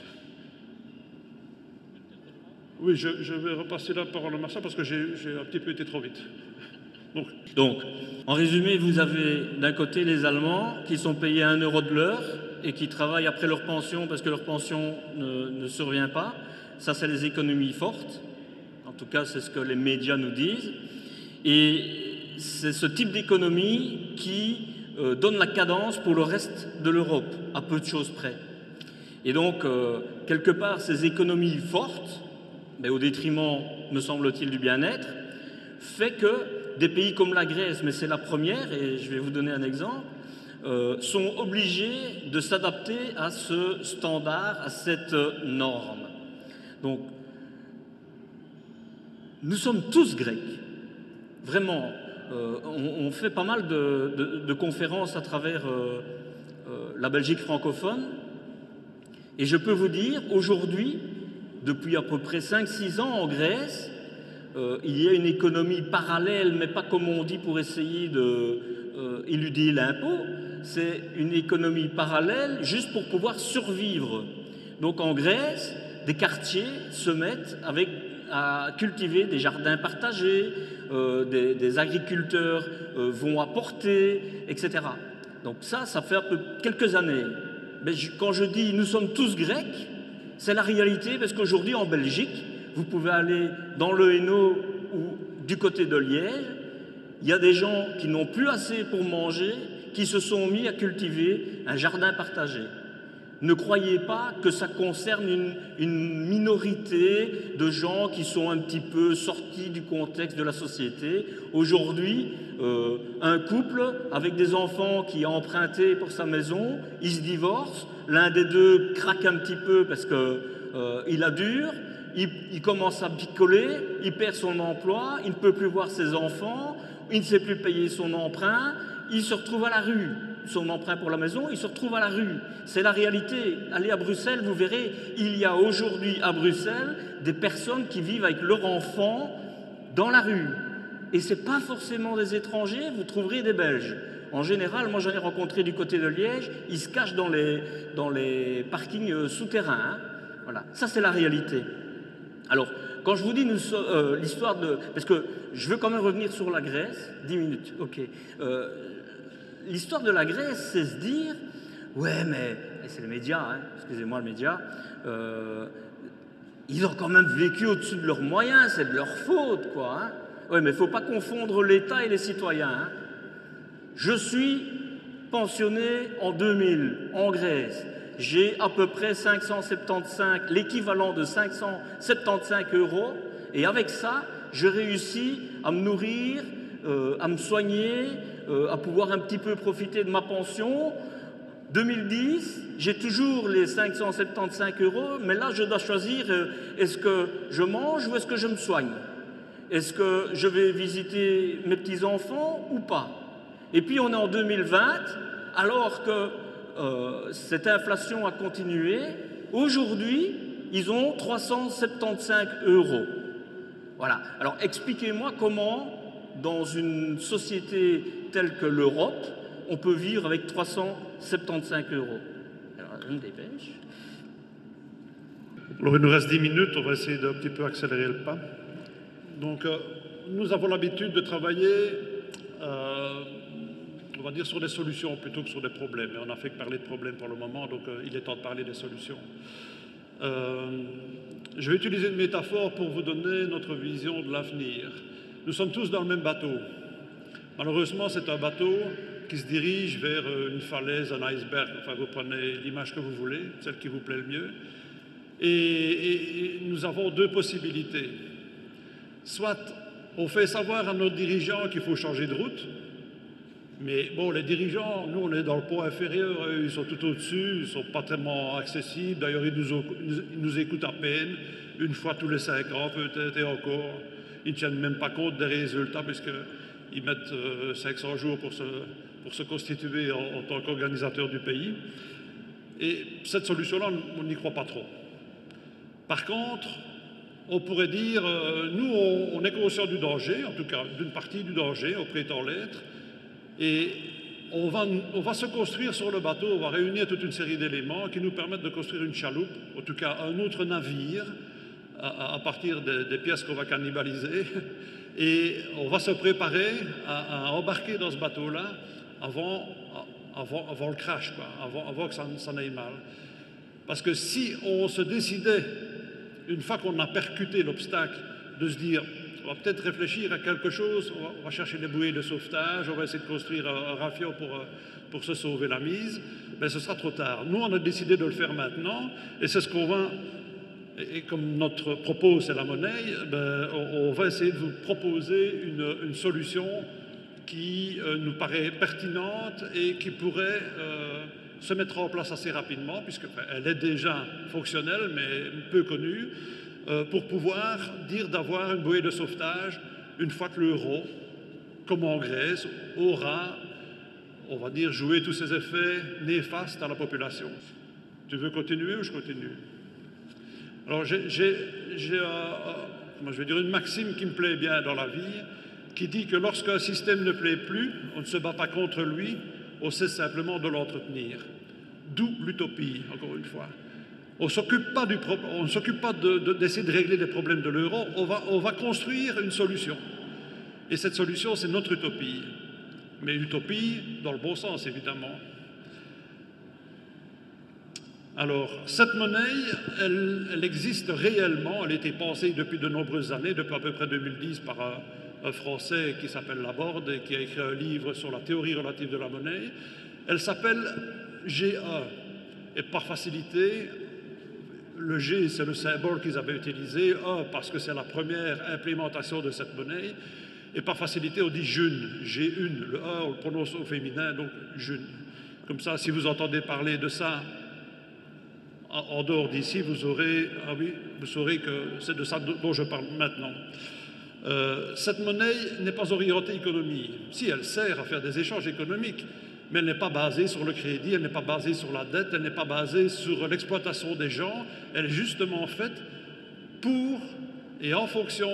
Oui, je, je vais repasser la parole à Marcel parce que j'ai un petit peu été trop vite.
Donc, Donc, en résumé, vous avez d'un côté les Allemands qui sont payés à un euro de l'heure et qui travaillent après leur pension parce que leur pension ne, ne survient pas. Ça, c'est les économies fortes. En tout cas, c'est ce que les médias nous disent. Et c'est ce type d'économie qui euh, donne la cadence pour le reste de l'Europe, à peu de choses près. Et donc, euh, quelque part, ces économies fortes, mais au détriment, me semble-t-il, du bien-être, fait que des pays comme la Grèce, mais c'est la première, et je vais vous donner un exemple, euh, sont obligés de s'adapter à ce standard, à cette norme. Donc, nous sommes tous grecs, vraiment. Euh, on, on fait pas mal de, de, de conférences à travers euh, euh, la Belgique francophone, et je peux vous dire, aujourd'hui, depuis à peu près cinq six ans en Grèce, euh, il y a une économie parallèle, mais pas comme on dit pour essayer d'éluder euh, l'impôt, c'est une économie parallèle juste pour pouvoir survivre. Donc en Grèce, des quartiers se mettent avec, à cultiver des jardins partagés, euh, des, des agriculteurs euh, vont apporter, et cetera. Donc ça, ça fait un peu quelques années. Mais je, quand je dis « nous sommes tous grecs », c'est la réalité, parce qu'aujourd'hui, en Belgique, vous pouvez aller dans le Hainaut ou du côté de Liège, il y a des gens qui n'ont plus assez pour manger, qui se sont mis à cultiver un jardin partagé. Ne croyez pas que ça concerne une, une minorité de gens qui sont un petit peu sortis du contexte de la société. Aujourd'hui, euh, un couple avec des enfants qui a emprunté pour sa maison, il se divorce, l'un des deux craque un petit peu parce qu'il euh, a dur, il, il commence à picoler, il perd son emploi, il ne peut plus voir ses enfants, il ne sait plus payer son emprunt, il se retrouve à la rue. Son emprunt pour la maison, il se retrouve à la rue. C'est la réalité. Allez à Bruxelles, vous verrez, il y a aujourd'hui à Bruxelles des personnes qui vivent avec leurs enfants dans la rue. Et ce n'est pas forcément des étrangers, vous trouverez des Belges. En général, moi j'en ai rencontré du côté de Liège, ils se cachent dans les, dans les parkings souterrains. Hein. Voilà, ça c'est la réalité. Alors, quand je vous dis euh, l'histoire de... Parce que je veux quand même revenir sur la Grèce, dix minutes, ok. Euh, L'histoire de la Grèce, c'est se dire, ouais, mais, et c'est les médias, hein, excusez-moi le média, euh, ils ont quand même vécu au-dessus de leurs moyens, c'est de leur faute, quoi. Hein. Ouais, mais il ne faut pas confondre l'État et les citoyens. Hein. Je suis pensionné en deux mille en Grèce. J'ai à peu près cinq cent soixante-quinze, l'équivalent de cinq cent soixante-quinze euros, et avec ça, je réussis à me nourrir, euh, à me soigner, Euh, à pouvoir un petit peu profiter de ma pension. deux mille dix, j'ai toujours les cinq cent soixante-quinze euros, mais là, je dois choisir, euh, est-ce que je mange ou est-ce que je me soigne? Est-ce que je vais visiter mes petits-enfants ou pas? Et puis, on est en deux mille vingt, alors que euh, cette inflation a continué. Aujourd'hui, ils ont trois cent soixante-quinze euros. Voilà. Alors, expliquez-moi comment, dans une société telle que l'Europe, on peut vivre avec trois cent soixante-quinze euros. Alors, on dépêche.
Alors, il nous reste dix minutes, on va essayer d'un petit peu accélérer le pas. Donc, euh, nous avons l'habitude de travailler, euh, on va dire, sur des solutions plutôt que sur des problèmes. Et on n'a fait que parler de problèmes pour le moment, donc euh, il est temps de parler des solutions. Euh, je vais utiliser une métaphore pour vous donner notre vision de l'avenir. Nous sommes tous dans le même bateau. Malheureusement, c'est un bateau qui se dirige vers une falaise, un iceberg. Enfin, vous prenez l'image que vous voulez, celle qui vous plaît le mieux. Et, et, et nous avons deux possibilités. Soit on fait savoir à nos dirigeants qu'il faut changer de route. Mais bon, les dirigeants, nous, on est dans le pot inférieur, eux, ils sont tout au-dessus, ils ne sont pas tellement accessibles. D'ailleurs, ils nous, ils nous écoutent à peine, une fois tous les cinq ans peut-être, et encore. Ils ne tiennent même pas compte des résultats, puisqu'ils mettent euh, cinq cents jours pour se, pour se constituer en, en tant qu'organisateur du pays. Et cette solution-là, on n'y croit pas trop. Par contre, on pourrait dire, euh, nous, on, on est conscient du danger, en tout cas d'une partie du danger, on prétend l'être, et on va, on va se construire sur le bateau, on va réunir toute une série d'éléments qui nous permettent de construire une chaloupe, en tout cas un autre navire, à, à partir des, des pièces qu'on va cannibaliser, et on va se préparer à, à embarquer dans ce bateau-là avant, avant, avant le crash, quoi, avant, avant que ça, ça n'aille mal. Parce que si on se décidait, une fois qu'on a percuté l'obstacle, de se dire, on va peut-être réfléchir à quelque chose, on va, on va chercher des bouées de sauvetage, on va essayer de construire un, un rafiot pour, pour se sauver la mise, ben ce sera trop tard. Nous, on a décidé de le faire maintenant, et c'est ce qu'on va, et, et comme notre propos, c'est la monnaie, ben, on, on va essayer de vous proposer une, une solution qui euh, nous paraît pertinente et qui pourrait euh, se mettre en place assez rapidement, puisqu'elle est déjà fonctionnelle, mais peu connue, euh, pour pouvoir dire d'avoir une bouée de sauvetage une fois que l'euro, comme en Grèce, aura, on va dire, joué tous ses effets néfastes à la population. Tu veux continuer ou je continue? Alors, j'ai, j'ai, j'ai euh, euh, je vais dire une maxime qui me plaît bien dans la vie, qui dit que lorsqu'un système ne plaît plus, on ne se bat pas contre lui, on cesse simplement de l'entretenir. D'où l'utopie, encore une fois. On s'occupe pas du pro- on ne s'occupe pas de, de, d'essayer de régler les problèmes de l'euro, on va, on va construire une solution. Et cette solution, c'est notre utopie. Mais utopie dans le bon sens, évidemment. Alors, cette monnaie, elle, elle existe réellement, elle a été pensée depuis de nombreuses années, depuis à peu près deux mille dix par un, un Français qui s'appelle Laborde et qui a écrit un livre sur la théorie relative de la monnaie. Elle s'appelle G un. Et par facilité, le G, c'est le symbole qu'ils avaient utilisé, un parce que c'est la première implémentation de cette monnaie, et par facilité, on dit June, G un. Le un, on le prononce au féminin, donc June. Comme ça, si vous entendez parler de ça en dehors d'ici, vous aurez, ah oui, vous saurez que c'est de ça dont je parle maintenant. Euh, cette monnaie n'est pas orientée économie. Si, elle sert à faire des échanges économiques, mais elle n'est pas basée sur le crédit, elle n'est pas basée sur la dette, elle n'est pas basée sur l'exploitation des gens, elle est justement faite pour et en fonction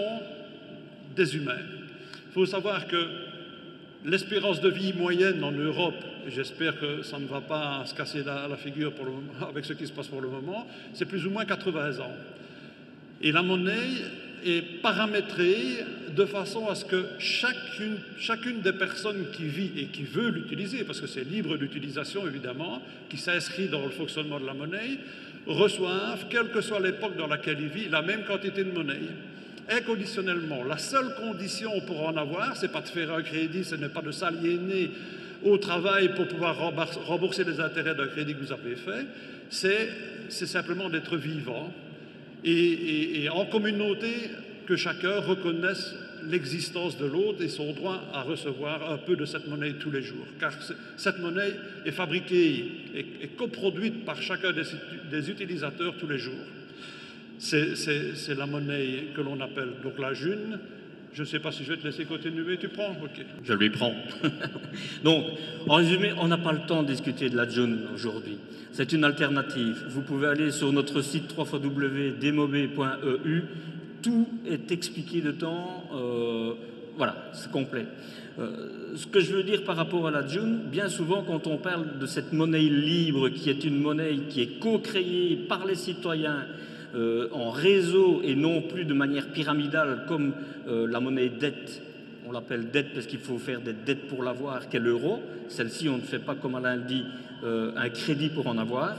des humains. Il faut savoir que l'espérance de vie moyenne en Europe, et j'espère que ça ne va pas se casser la, la figure pour le moment, avec ce qui se passe pour le moment, c'est plus ou moins quatre-vingts ans. Et la monnaie est paramétrée de façon à ce que chacune, chacune des personnes qui vit et qui veut l'utiliser, parce que c'est libre d'utilisation évidemment, qui s'inscrit dans le fonctionnement de la monnaie, reçoivent, quelle que soit l'époque dans laquelle il vit, la même quantité de monnaie. Inconditionnellement. La seule condition pour en avoir, c'est pas de faire un crédit, ce n'est pas de s'aliéner au travail pour pouvoir rembourser les intérêts d'un crédit que vous avez fait, c'est, c'est simplement d'être vivant et, et, et en communauté, que chacun reconnaisse l'existence de l'autre et son droit à recevoir un peu de cette monnaie tous les jours. Car cette monnaie est fabriquée et, et coproduite par chacun des, des utilisateurs tous les jours. C'est, c'est, c'est la monnaie que l'on appelle donc la june. Je ne sais pas si je vais te laisser continuer. Tu prends? Ok.
Je lui prends. Donc, en résumé, on n'a pas le temps de discuter de la june aujourd'hui. C'est une alternative. Vous pouvez aller sur notre site w w w point demobe point e u. Tout est expliqué dedans. Euh, voilà, c'est complet. Euh, ce que je veux dire par rapport à la june, bien souvent quand on parle de cette monnaie libre, qui est une monnaie qui est co-créée par les citoyens, Euh, en réseau et non plus de manière pyramidale comme euh, la monnaie dette. On l'appelle dette parce qu'il faut faire des dettes pour l'avoir, qu'est l'euro. Celle-ci, on ne fait pas, comme Alain dit, euh, un crédit pour en avoir.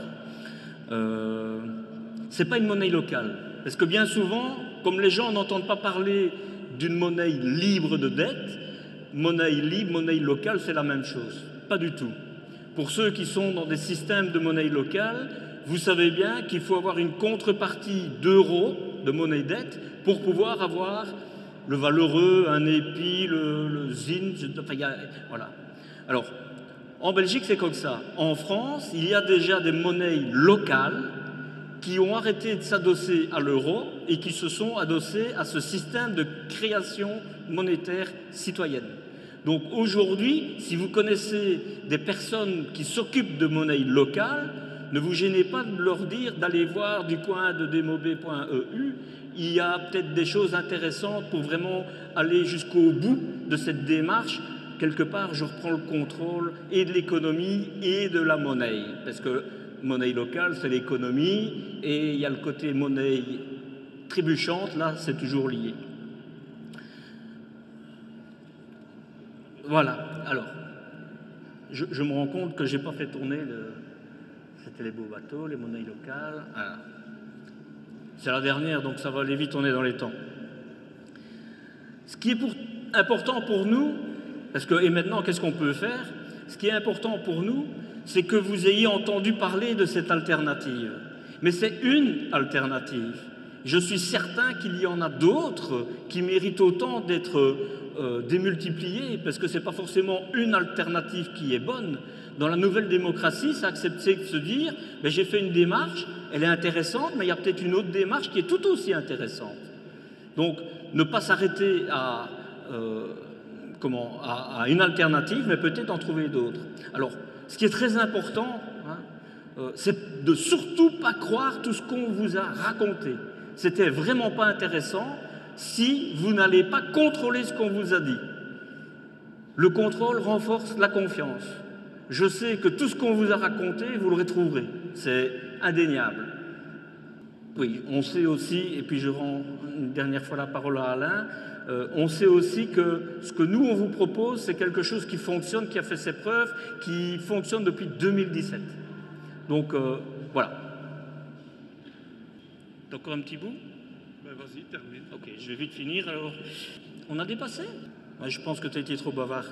Euh, c'est pas une monnaie locale. Parce que bien souvent, comme les gens n'entendent pas parler d'une monnaie libre de dette, monnaie libre, monnaie locale, c'est la même chose. Pas du tout. Pour ceux qui sont dans des systèmes de monnaie locale, vous savez bien qu'il faut avoir une contrepartie d'euros, de monnaie dette, pour pouvoir avoir le valeureux, un épi, le, le zin, enfin, il y a, voilà. Alors, en Belgique, c'est comme ça. En France, il y a déjà des monnaies locales qui ont arrêté de s'adosser à l'euro et qui se sont adossées à ce système de création monétaire citoyenne. Donc aujourd'hui, si vous connaissez des personnes qui s'occupent de monnaie locale, ne vous gênez pas de leur dire d'aller voir du coin de demobé point e u. Il y a peut-être des choses intéressantes pour vraiment aller jusqu'au bout de cette démarche. Quelque part, je reprends le contrôle et de l'économie et de la monnaie. Parce que monnaie locale, c'est l'économie, et il y a le côté monnaie trébuchante, là, c'est toujours lié. Voilà, alors, je, je me rends compte que je n'ai pas fait tourner le... C'était les beaux bateaux, les monnaies locales. Voilà. C'est la dernière, donc ça va aller vite, on est dans les temps. Ce qui est pour, important pour nous, parce que, et maintenant, qu'est-ce qu'on peut faire? Ce qui est important pour nous, c'est que vous ayez entendu parler de cette alternative. Mais c'est une alternative. Je suis certain qu'il y en a d'autres qui méritent autant d'être euh, démultipliées, parce que ce n'est pas forcément une alternative qui est bonne. Dans la nouvelle démocratie, c'est accepter de se dire ben, j'ai fait une démarche, elle est intéressante, mais il y a peut-être une autre démarche qui est tout aussi intéressante. Donc, ne pas s'arrêter à, euh, comment, à, à une alternative, mais peut-être en trouver d'autres. Alors, ce qui est très important, hein, euh, c'est de surtout pas croire tout ce qu'on vous a raconté. C'était vraiment pas intéressant si vous n'allez pas contrôler ce qu'on vous a dit. Le contrôle renforce la confiance. Je sais que tout ce qu'on vous a raconté, vous le retrouverez. C'est indéniable. Oui, on sait aussi, et puis je rends une dernière fois la parole à Alain, euh, on sait aussi que ce que nous, on vous propose, c'est quelque chose qui fonctionne, qui a fait ses preuves, qui fonctionne depuis deux mille dix-sept. Donc, euh, voilà. Encore un petit bout?
Ben vas-y, termine.
Ok, je vais vite finir. Alors, on a dépassé? Je pense que tu as été trop bavard.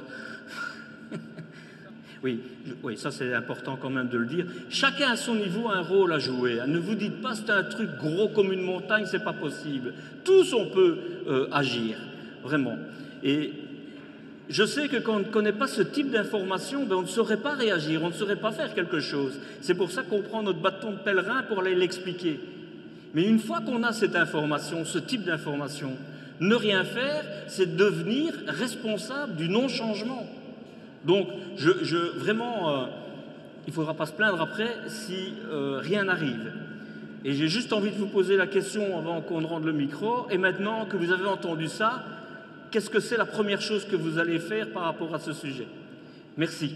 Oui, je, oui, ça c'est important quand même de le dire. Chacun à son niveau a un rôle à jouer. Ne vous dites pas c'est un truc gros comme une montagne, c'est pas possible. Tous on peut euh, agir, vraiment. Et je sais que quand on ne connaît pas ce type d'information, ben on ne saurait pas réagir, on ne saurait pas faire quelque chose. C'est pour ça qu'on prend notre bâton de pèlerin pour aller l'expliquer. Mais une fois qu'on a cette information, ce type d'information, ne rien faire, c'est devenir responsable du non-changement. Donc, je, je, vraiment, euh, il ne faudra pas se plaindre après si euh, rien n'arrive. Et j'ai juste envie de vous poser la question avant qu'on ne rende le micro. Et maintenant que vous avez entendu ça, qu'est-ce que c'est la première chose que vous allez faire par rapport à ce sujet? Merci.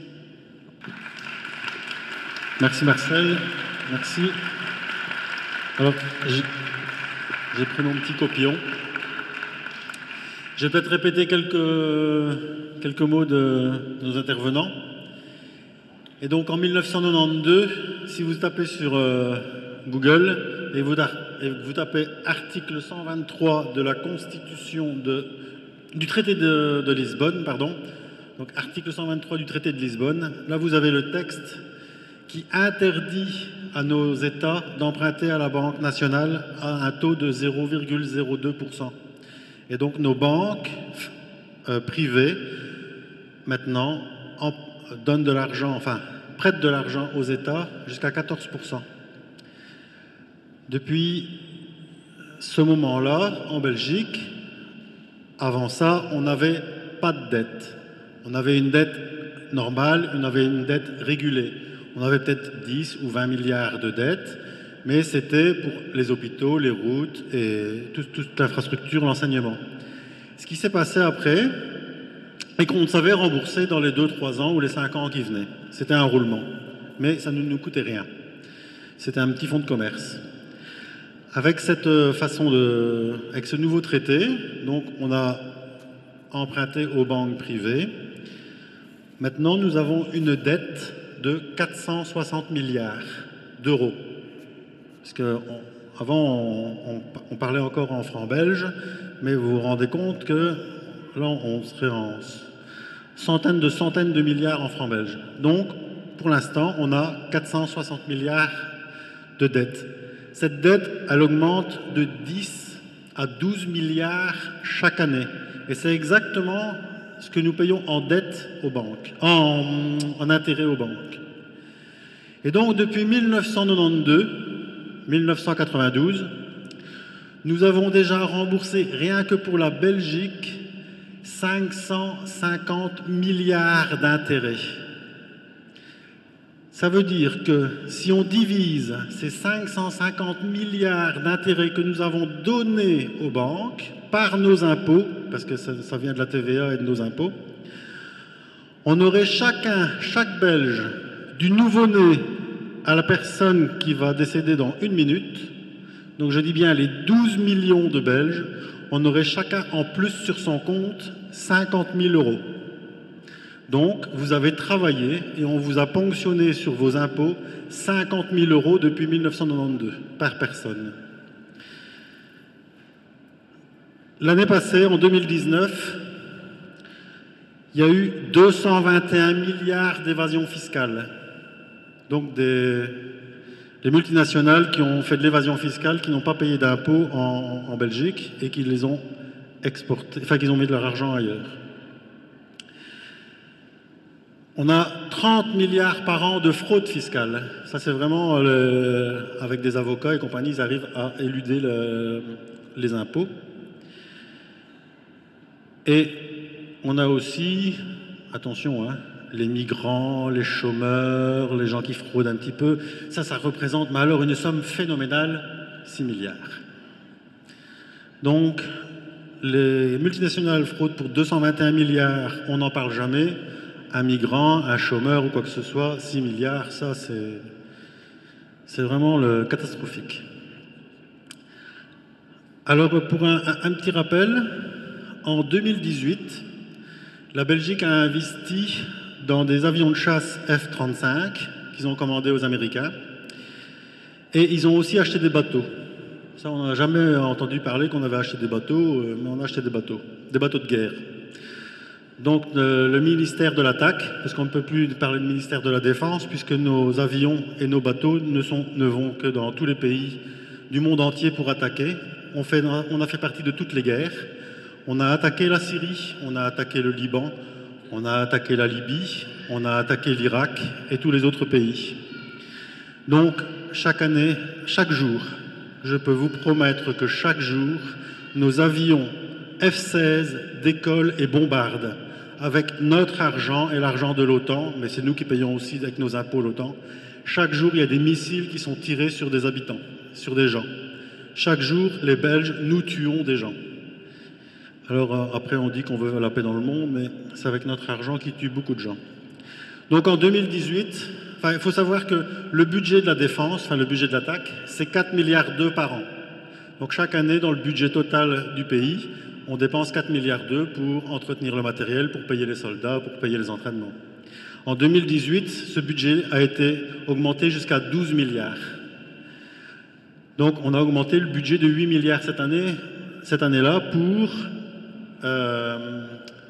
Merci Marcel. Merci. Alors, j'ai pris mon petit copillon. Je vais peut-être répéter quelques, quelques mots de nos intervenants. Et donc en mille neuf cent quatre-vingt-douze, si vous tapez sur euh, Google et vous, et vous tapez article cent vingt-trois de la Constitution de, du traité de, de Lisbonne, pardon, donc article cent vingt-trois du traité de Lisbonne, là vous avez le texte qui interdit à nos États d'emprunter à la Banque nationale à un taux de zéro virgule zéro deux pour cent. Et donc nos banques euh, privées, maintenant, en, donnent de l'argent, enfin, prêtent de l'argent aux États jusqu'à quatorze pour cent. Depuis ce moment-là, en Belgique, avant ça, on n'avait pas de dette. On avait une dette normale, on avait une dette régulée. On avait peut-être dix ou vingt milliards de dettes, mais c'était pour les hôpitaux, les routes et tout, toute l'infrastructure, l'enseignement. Ce qui s'est passé après, est qu'on savait rembourser dans les deux trois ans ou les cinq ans qui venaient. C'était un roulement, mais ça ne nous coûtait rien. C'était un petit fonds de commerce. Avec cette façon de, avec ce nouveau traité, donc on a emprunté aux banques privées. Maintenant, nous avons une dette de quatre cent soixante milliards d'euros. Parce qu'avant, on, on, on parlait encore en francs belges, mais vous vous rendez compte que là, on serait en centaines de centaines de milliards en francs belges. Donc, pour l'instant, on a quatre cent soixante milliards de dettes. Cette dette, elle augmente de dix à douze milliards chaque année. Et c'est exactement ce que nous payons en dette aux banques, en, en intérêt aux banques. Et donc, depuis mille neuf cent quatre-vingt-douze, mille neuf cent quatre-vingt-douze, nous avons déjà remboursé, rien que pour la Belgique, cinq cent cinquante milliards d'intérêts. Ça veut dire que si on divise ces cinq cent cinquante milliards d'intérêts que nous avons donnés aux banques par nos impôts, parce que ça, ça vient de la T V A et de nos impôts, on aurait chacun, chaque Belge, du nouveau-né à la personne qui va décéder dans une minute, donc je dis bien les douze millions de Belges, on aurait chacun en plus sur son compte cinquante mille euros. Donc, vous avez travaillé et on vous a ponctionné sur vos impôts cinquante mille euros depuis mille neuf cent quatre-vingt-douze par personne. L'année passée, en deux mille dix-neuf, il y a eu deux cent vingt et un milliards d'évasion fiscale. Donc, des, des multinationales qui ont fait de l'évasion fiscale, qui n'ont pas payé d'impôts en, en Belgique et qui les ont exportés, enfin, qu'ils ont mis de leur argent ailleurs. On a trente milliards par an de fraude fiscale. Ça, c'est vraiment, le, avec des avocats et compagnie, ils arrivent à éluder le, les impôts. Et on a aussi, attention, hein, les migrants, les chômeurs, les gens qui fraudent un petit peu. Ça, ça représente, mais alors, une somme phénoménale, six milliards. Donc, les multinationales fraudent pour deux cent vingt et un milliards, on n'en parle jamais. Un migrant, un chômeur ou quoi que ce soit, six milliards, ça c'est, c'est vraiment le catastrophique. Alors pour un, un, un petit rappel, en deux mille dix-huit, la Belgique a investi dans des avions de chasse F trente-cinq qu'ils ont commandés aux Américains et ils ont aussi acheté des bateaux. Ça, on n'a jamais entendu parler qu'on avait acheté des bateaux, mais on a acheté des bateaux, des bateaux de guerre. Donc euh, le ministère de l'Attaque, parce qu'on ne peut plus parler de ministère de la Défense, puisque nos avions et nos bateaux ne, sont, ne vont que dans tous les pays du monde entier pour attaquer. On, fait, on a fait partie de toutes les guerres. On a attaqué la Syrie, on a attaqué le Liban, on a attaqué la Libye, on a attaqué l'Irak et tous les autres pays. Donc chaque année, chaque jour, je peux vous promettre que chaque jour, nos avions F seize décollent et bombardent avec notre argent et l'argent de l'OTAN, mais c'est nous qui payons aussi avec nos impôts l'OTAN. Chaque jour, il y a des missiles qui sont tirés sur des habitants, sur des gens. Chaque jour, les Belges, nous tuons des gens. Alors après, on dit qu'on veut la paix dans le monde, mais c'est avec notre argent qui tue beaucoup de gens. Donc en deux mille dix-huit, enfin, il faut savoir que le budget de la défense, enfin le budget de l'attaque, c'est quatre milliards deux par an. Donc chaque année, dans le budget total du pays, on dépense quatre milliards deux pour entretenir le matériel, pour payer les soldats, pour payer les entraînements. En deux mille dix-huit, ce budget a été augmenté jusqu'à douze milliards. Donc on a augmenté le budget de huit milliards cette année, cette année-là pour euh,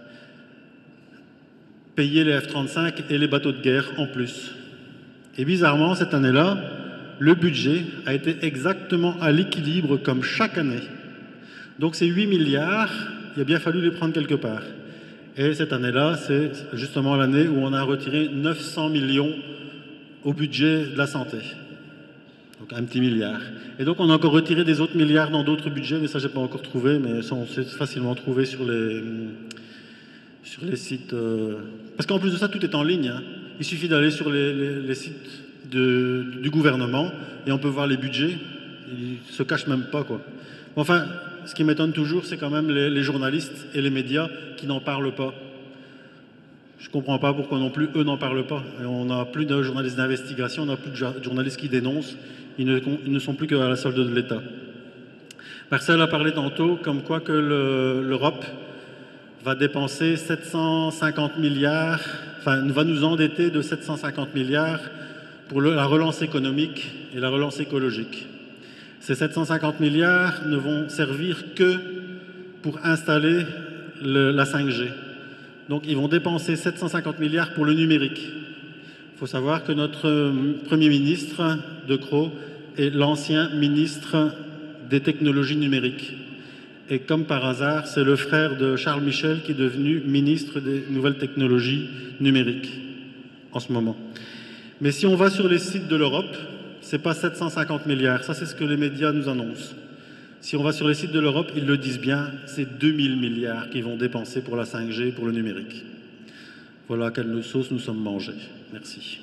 payer les F trente-cinq et les bateaux de guerre en plus. Et bizarrement, cette année-là, le budget a été exactement à l'équilibre comme chaque année. Donc ces huit milliards, il a bien fallu les prendre quelque part. Et cette année-là, c'est justement l'année où on a retiré neuf cents millions au budget de la santé. Donc un petit milliard. Et donc on a encore retiré des autres milliards dans d'autres budgets, mais ça je n'ai pas encore trouvé, mais ça on sait facilement trouver sur les, sur les sites. Euh... Parce qu'en plus de ça, tout est en ligne. Hein. Il suffit d'aller sur les, les, les sites de, du gouvernement et on peut voir les budgets. Ils ne se cachent même pas, quoi. Enfin, ce qui m'étonne toujours, c'est quand même les, les journalistes et les médias qui n'en parlent pas. Je ne comprends pas pourquoi non plus eux n'en parlent pas. Et on n'a plus de journalistes d'investigation, on n'a plus de journalistes qui dénoncent. Ils ne, ils ne sont plus qu'à la solde de l'État. Marcel a parlé tantôt comme quoi que le, l'Europe va dépenser sept cent cinquante milliards, enfin va nous endetter de sept cent cinquante milliards pour le, la relance économique et la relance écologique. Ces sept cent cinquante milliards ne vont servir que pour installer le, la cinq G. Donc ils vont dépenser sept cent cinquante milliards pour le numérique. Il faut savoir que notre Premier ministre, De Croo, est l'ancien ministre des technologies numériques. Et comme par hasard, c'est le frère de Charles Michel qui est devenu ministre des Nouvelles Technologies numériques en ce moment. Mais si on va sur les sites de l'Europe, c'est pas sept cent cinquante milliards, ça c'est ce que les médias nous annoncent. Si on va sur les sites de l'Europe, ils le disent bien, c'est deux mille milliards qu'ils vont dépenser pour la cinq G, pour le numérique. Voilà quelle sauce nous sommes mangés. Merci.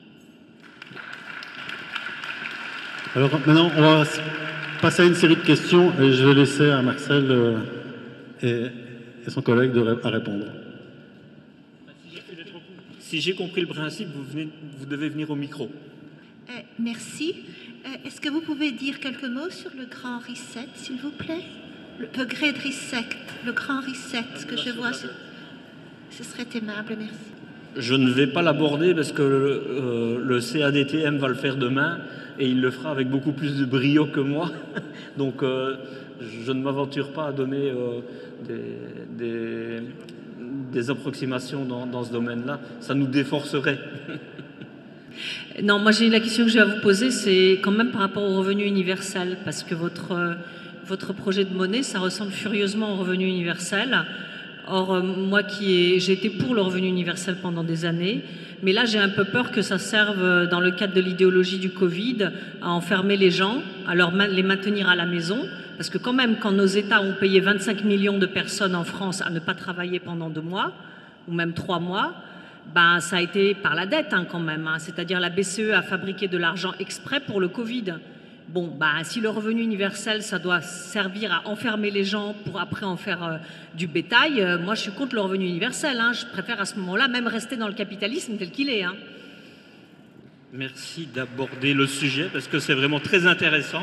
Alors maintenant, on va passer à une série de questions et je vais laisser à Marcel euh, et, et son collègue de, à répondre.
Si j'ai compris le principe, vous, venez, vous devez venir au micro.
Euh, merci. Euh, est-ce que vous pouvez dire quelques mots sur le grand reset, s'il vous plaît? Le, le Great Reset, le grand reset, ce que je vois, ce, ce serait aimable, merci.
Je ne vais pas l'aborder parce que le, euh, le C A D T M va le faire demain et il le fera avec beaucoup plus de brio que moi. Donc euh, je ne m'aventure pas à donner euh, des, des, des approximations dans, dans ce domaine-là. Ça nous déforcerait.
Non, moi j'ai la question que je vais vous poser, c'est quand même par rapport au revenu universel, parce que votre, euh, votre projet de monnaie, ça ressemble furieusement au revenu universel. Or, euh, moi qui ai, j'ai été pour le revenu universel pendant des années, mais là j'ai un peu peur que ça serve, dans le cadre de l'idéologie du Covid, à enfermer les gens, à leur ma- les maintenir à la maison, parce que quand même, quand nos États ont payé vingt-cinq millions de personnes en France à ne pas travailler pendant deux mois, ou même trois mois, ben, ça a été par la dette hein, quand même, hein. C'est-à-dire la B C E a fabriqué de l'argent exprès pour le Covid. Bon, ben, si le revenu universel, ça doit servir à enfermer les gens pour après en faire euh, du bétail, euh, moi je suis contre le revenu universel. Hein. Je préfère à ce moment-là même rester dans le capitalisme tel qu'il est. Hein.
Merci d'aborder le sujet parce que c'est vraiment très intéressant.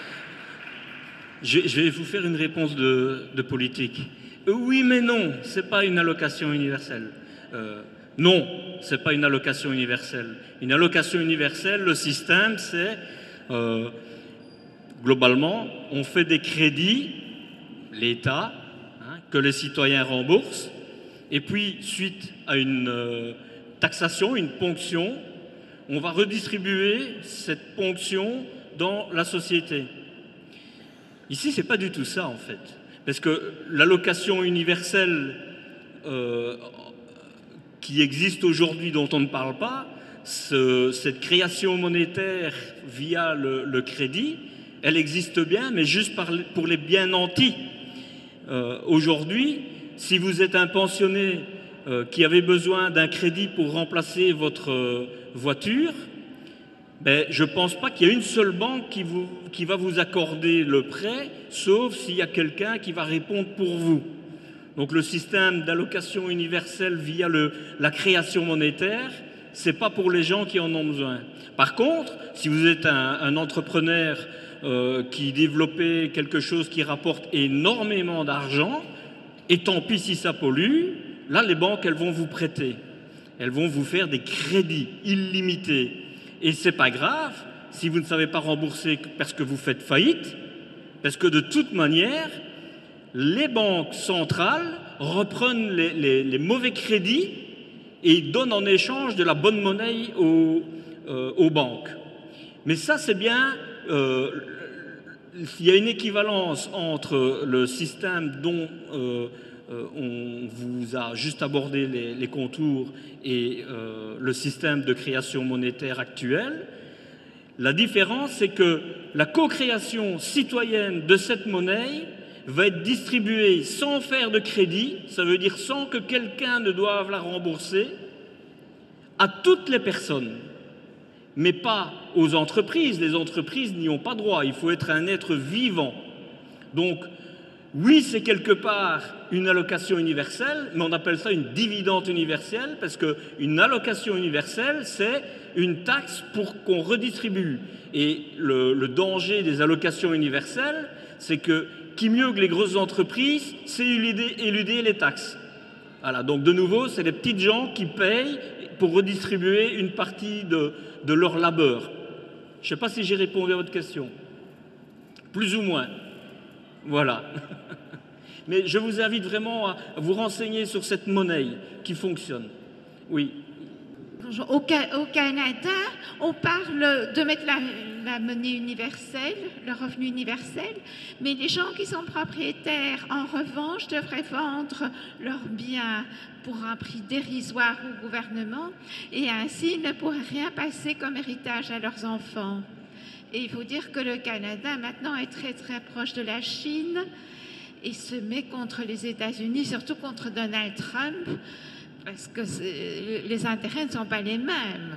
Je, je vais vous faire une réponse de, de politique. Oui mais non, c'est pas une allocation universelle. Euh, Non, ce n'est pas une allocation universelle. Une allocation universelle, le système, c'est, euh, globalement, on fait des crédits, l'État, hein, que les citoyens remboursent, et puis, suite à une euh, taxation, une ponction, on va redistribuer cette ponction dans la société. Ici, ce n'est pas du tout ça, en fait. Parce que l'allocation universelle euh, qui existe aujourd'hui, dont on ne parle pas, ce, cette création monétaire via le, le crédit, elle existe bien, mais juste par, pour les bien nantis. Euh, aujourd'hui, si vous êtes un pensionné euh, qui avait besoin d'un crédit pour remplacer votre euh, voiture, ben, je ne pense pas qu'il y a une seule banque qui, vous, qui va vous accorder le prêt, sauf s'il y a quelqu'un qui va répondre pour vous. Donc le système d'allocation universelle via le, la création monétaire, ce n'est pas pour les gens qui en ont besoin. Par contre, si vous êtes un, un entrepreneur euh, qui développait quelque chose qui rapporte énormément d'argent, et tant pis si ça pollue, là les banques elles vont vous prêter. Elles vont vous faire des crédits illimités. Et ce n'est pas grave si vous ne savez pas rembourser parce que vous faites faillite, parce que de toute manière, les banques centrales reprennent les, les, les mauvais crédits et donnent en échange de la bonne monnaie aux, euh, aux banques. Mais ça, c'est bien... Euh, il y a une équivalence entre le système dont euh, euh, on vous a juste abordé les, les contours et euh, le système de création monétaire actuel. La différence, c'est que la co-création citoyenne de cette monnaie va être distribuée sans faire de crédit, ça veut dire sans que quelqu'un ne doive la rembourser, à toutes les personnes, mais pas aux entreprises. Les entreprises n'y ont pas droit, il faut être un être vivant. Donc, oui, c'est quelque part une allocation universelle, mais on appelle ça une dividende universelle, parce qu'une allocation universelle, c'est une taxe pour qu'on redistribue. Et le, le danger des allocations universelles, c'est que qui mieux que les grosses entreprises, c'est éluder, éluder les taxes. Voilà, donc de nouveau, c'est les petites gens qui payent pour redistribuer une partie de, de leur labeur. Je ne sais pas si j'ai répondu à votre question. Plus ou moins. Voilà. Mais je vous invite vraiment à vous renseigner sur cette monnaie qui fonctionne. Oui.
Au, Ca- au Canada, on parle de mettre la, la monnaie universelle, le revenu universel, mais les gens qui sont propriétaires, en revanche, devraient vendre leurs biens pour un prix dérisoire au gouvernement et ainsi ne pourraient rien passer comme héritage à leurs enfants. Et il faut dire que le Canada maintenant est très très proche de la Chine et se met contre les États-Unis, surtout contre Donald Trump, parce que les intérêts ne sont pas les mêmes.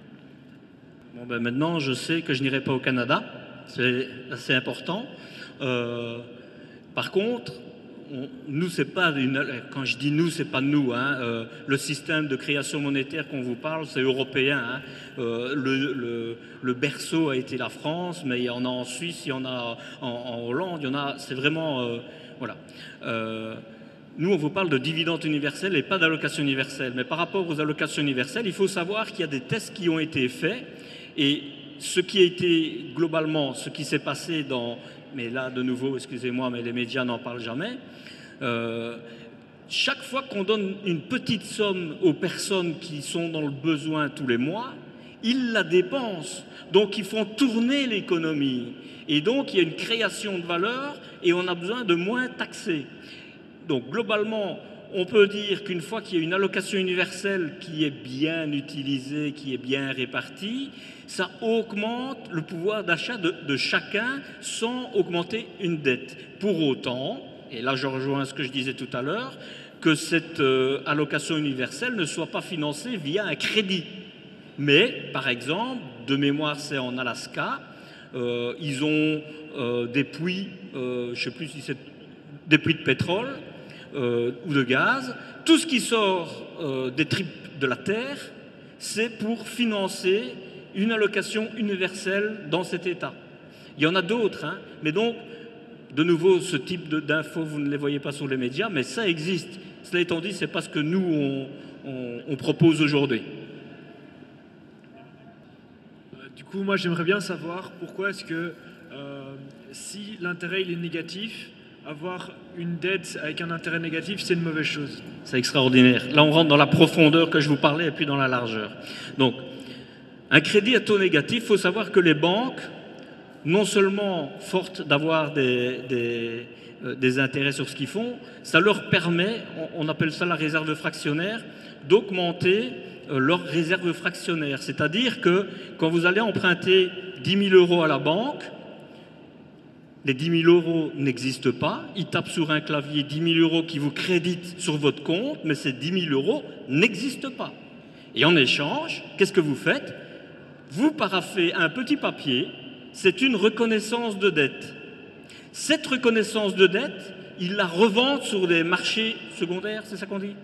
Bon, ben maintenant, je sais que je n'irai pas au Canada. C'est assez important. Euh, par contre, on, nous, c'est pas une, quand je dis nous, c'est pas nous. Hein, euh, le système de création monétaire qu'on vous parle, c'est européen. Hein. Euh, le, le, le berceau a été la France, mais il y en a en Suisse, il y en a en, en Hollande, il y en a. C'est vraiment, euh, voilà. Euh, Nous, on vous parle de dividendes universels et pas d'allocations universelles. Mais par rapport aux allocations universelles, il faut savoir qu'il y a des tests qui ont été faits. Et ce qui a été globalement, ce qui s'est passé dans... Mais là, de nouveau, excusez-moi, mais les médias n'en parlent jamais. Euh, chaque fois qu'on donne une petite somme aux personnes qui sont dans le besoin tous les mois, ils la dépensent. Donc, ils font tourner l'économie. Et donc, il y a une création de valeur et on a besoin de moins taxer. Donc, globalement, on peut dire qu'une fois qu'il y a une allocation universelle qui est bien utilisée, qui est bien répartie, ça augmente le pouvoir d'achat de, de chacun sans augmenter une dette. Pour autant, et là je rejoins ce que je disais tout à l'heure, que cette euh, allocation universelle ne soit pas financée via un crédit. Mais, par exemple, de mémoire, c'est en Alaska, euh, ils ont euh, des puits, euh, je ne sais plus si c'est des puits de pétrole, Euh, ou de gaz, tout ce qui sort euh, des tripes de la Terre, c'est pour financer une allocation universelle dans cet État. Il y en a d'autres, hein, mais donc, de nouveau, ce type d'infos, vous ne les voyez pas sur les médias, mais ça existe. Cela étant dit, c'est pas ce que nous, on, on, on propose aujourd'hui.
Du coup, moi, j'aimerais bien savoir pourquoi est-ce que, euh, si l'intérêt il est négatif, avoir une dette avec un intérêt négatif, c'est une mauvaise chose.
C'est extraordinaire. Là, on rentre dans la profondeur que je vous parlais et puis dans la largeur. Donc, un crédit à taux négatif, il faut savoir que les banques, non seulement fortes d'avoir des, des, euh, des intérêts sur ce qu'ils font, ça leur permet, on, on appelle ça la réserve fractionnaire, d'augmenter euh, leur réserve fractionnaire. C'est-à-dire que quand vous allez emprunter dix mille euros à la banque, les dix mille euros n'existent pas. Ils tapent sur un clavier dix mille euros qui vous créditent sur votre compte, mais ces dix mille euros n'existent pas. Et en échange, qu'est-ce que vous faites? Vous paraphez un petit papier, c'est une reconnaissance de dette. Cette reconnaissance de dette, ils la revendent sur des marchés secondaires, c'est ça qu'on dit?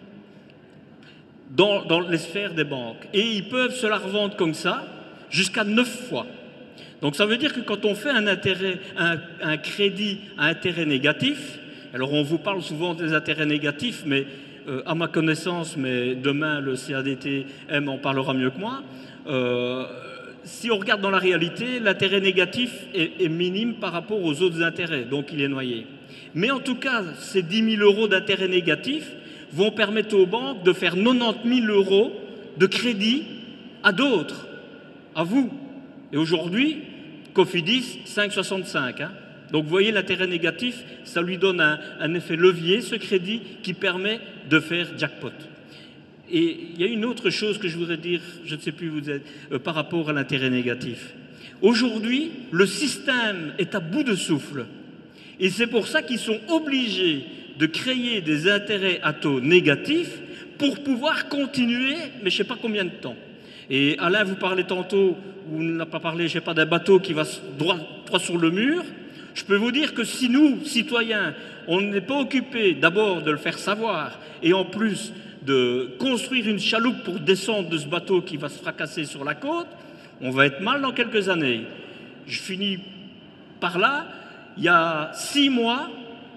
Dans, dans les sphères des banques. Et ils peuvent se la revendre comme ça jusqu'à neuf fois. Donc ça veut dire que quand on fait un, intérêt, un, un crédit à intérêt négatif, alors on vous parle souvent des intérêts négatifs, mais euh, à ma connaissance, mais demain le C A D T M en parlera mieux que moi, euh, si on regarde dans la réalité, l'intérêt négatif est, est minime par rapport aux autres intérêts, donc il est noyé. Mais en tout cas, ces dix mille euros d'intérêt négatif vont permettre aux banques de faire quatre-vingt-dix mille euros de crédit à d'autres, à vous. Et aujourd'hui, Cofidis, cinq virgule soixante-cinq. Hein. Donc vous voyez, l'intérêt négatif, ça lui donne un, un effet levier, ce crédit, qui permet de faire jackpot. Et il y a une autre chose que je voudrais dire, je ne sais plus où vous êtes, euh, par rapport à l'intérêt négatif. Aujourd'hui, le système est à bout de souffle. Et c'est pour ça qu'ils sont obligés de créer des intérêts à taux négatifs pour pouvoir continuer, mais je ne sais pas combien de temps. Et Alain, vous parlez tantôt, ou n'a pas parlé, je ne sais pas, d'un bateau qui va droit, droit sur le mur. Je peux vous dire que si nous, citoyens, on n'est pas occupés d'abord de le faire savoir et en plus de construire une chaloupe pour descendre de ce bateau qui va se fracasser sur la côte, on va être mal dans quelques années. Je finis par là. Il y a six mois,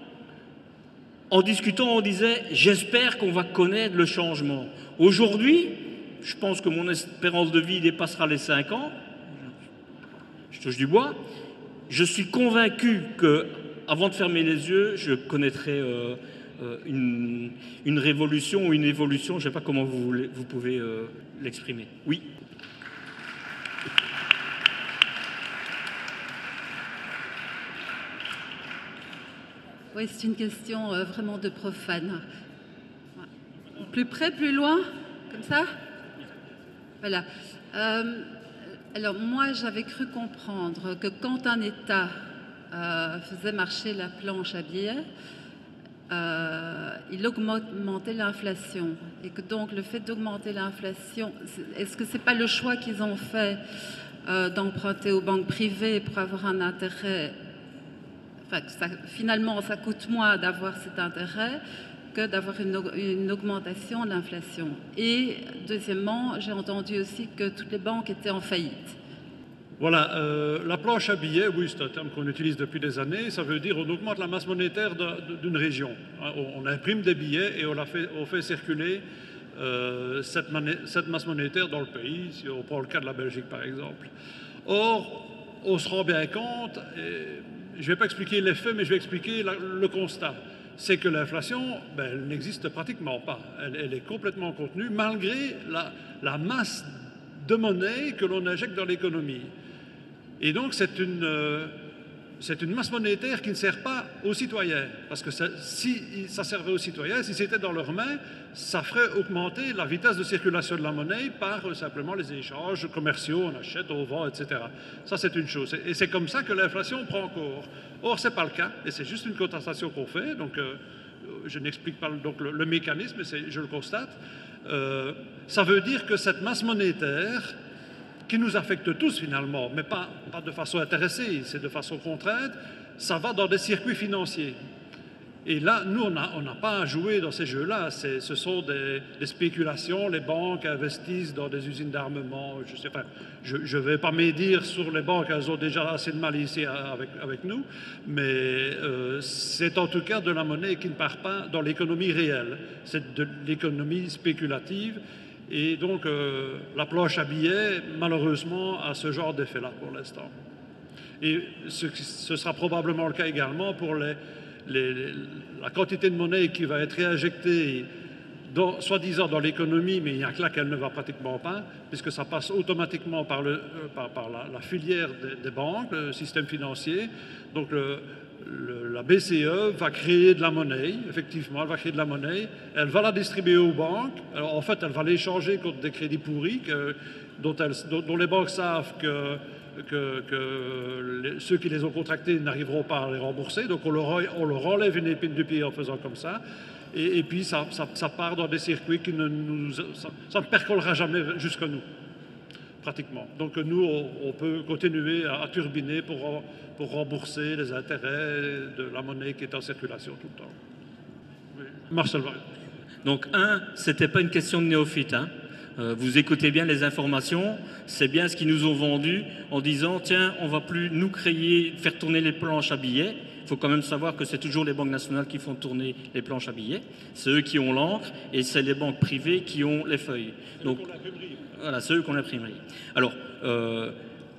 en discutant, on disait « j'espère qu'on va connaître le changement ». Aujourd'hui, je pense que mon espérance de vie dépassera les cinq ans. Je touche du bois. Je suis convaincu que, avant de fermer les yeux, je connaîtrai euh, euh, une, une révolution ou une évolution, je ne sais pas comment vous, vous pouvez euh, l'exprimer. Oui.
Oui, c'est une question euh, vraiment de profane. Plus près, plus loin, comme ça? Voilà. Euh, alors moi, j'avais cru comprendre que quand un État euh, faisait marcher la planche à billets, euh, il augmentait l'inflation. Et que donc le fait d'augmenter l'inflation, est-ce que c'est pas le choix qu'ils ont fait euh, d'emprunter aux banques privées pour avoir un intérêt? Enfin, ça, finalement, ça coûte moins d'avoir cet intérêt que d'avoir une, une augmentation de l'inflation. Et deuxièmement, j'ai entendu aussi que toutes les banques étaient en faillite.
Voilà, euh, la planche à billets, oui, c'est un terme qu'on utilise depuis des années. Ça veut dire qu'on augmente la masse monétaire d'une région. On imprime des billets et on, la fait, on fait circuler euh, cette, cette masse monétaire dans le pays, si on prend le cas de la Belgique par exemple. Or, on se rend bien compte, et je ne vais pas expliquer les faits, mais je vais expliquer la, le constat. C'est que l'inflation, ben, elle n'existe pratiquement pas. Elle, elle est complètement contenue, malgré la, la masse de monnaie que l'on injecte dans l'économie. Et donc, c'est une, euh, c'est une masse monétaire qui ne sert pas aux citoyens. Parce que ça, si ça servait aux citoyens, si c'était dans leurs mains, ça ferait augmenter la vitesse de circulation de la monnaie par euh, simplement les échanges commerciaux, on achète, on vend, et cetera. Ça, c'est une chose. Et c'est comme ça que l'inflation prend corps. Or, ce n'est pas le cas. Et c'est juste une constatation qu'on fait. Donc, euh, je n'explique pas donc, le, le mécanisme, mais je le constate. Euh, ça veut dire que cette masse monétaire, qui nous affecte tous finalement, mais pas, pas de façon intéressée, c'est de façon contrainte, ça va dans des circuits financiers. Et là, nous, on n'a on n'a pas à jouer dans ces jeux-là. Ce sont des, des spéculations. Les banques investissent dans des usines d'armement. Je sais pas, je ne vais pas médire sur les banques, elles ont déjà assez de mal ici avec, avec nous, mais euh, c'est en tout cas de la monnaie qui ne part pas dans l'économie réelle. C'est de l'économie spéculative. Et donc, euh, la planche à billets, malheureusement, a ce genre d'effet-là pour l'instant. Et ce, ce sera probablement le cas également pour les, les, les, la quantité de monnaie qui va être réinjectée, dans, soi-disant dans l'économie, mais il n'y a que là qu'elle ne va pratiquement pas, puisque ça passe automatiquement par, le, euh, par, par la, la filière des, des banques, le système financier. Donc, le, Le, la B C E va créer de la monnaie, effectivement, elle va créer de la monnaie, elle va la distribuer aux banques. Alors, en fait, elle va l'échanger contre des crédits pourris que, dont, elles, dont, dont les banques savent que, que, que les, ceux qui les ont contractés n'arriveront pas à les rembourser. Donc, on leur, on leur enlève une épine du pied en faisant comme ça. Et, et puis, ça, ça, ça part dans des circuits qui ne nous... Ça, ça ne percolera jamais jusqu'à nous, pratiquement. Donc, nous, on, on peut continuer à, à turbiner pour... pour rembourser les intérêts de la monnaie qui est en circulation tout le temps. Oui. Marcel Varel.
Donc, un, ce n'était pas une question de néophyte. Hein. Euh, vous écoutez bien les informations, c'est bien ce qu'ils nous ont vendu en disant, tiens, on ne va plus nous créer, faire tourner les planches à billets. Il faut quand même savoir que c'est toujours les banques nationales qui font tourner les planches à billets. C'est eux qui ont l'encre et c'est les banques privées qui ont les feuilles. Donc, voilà, c'est eux qui ont l'imprimerie. Alors, euh,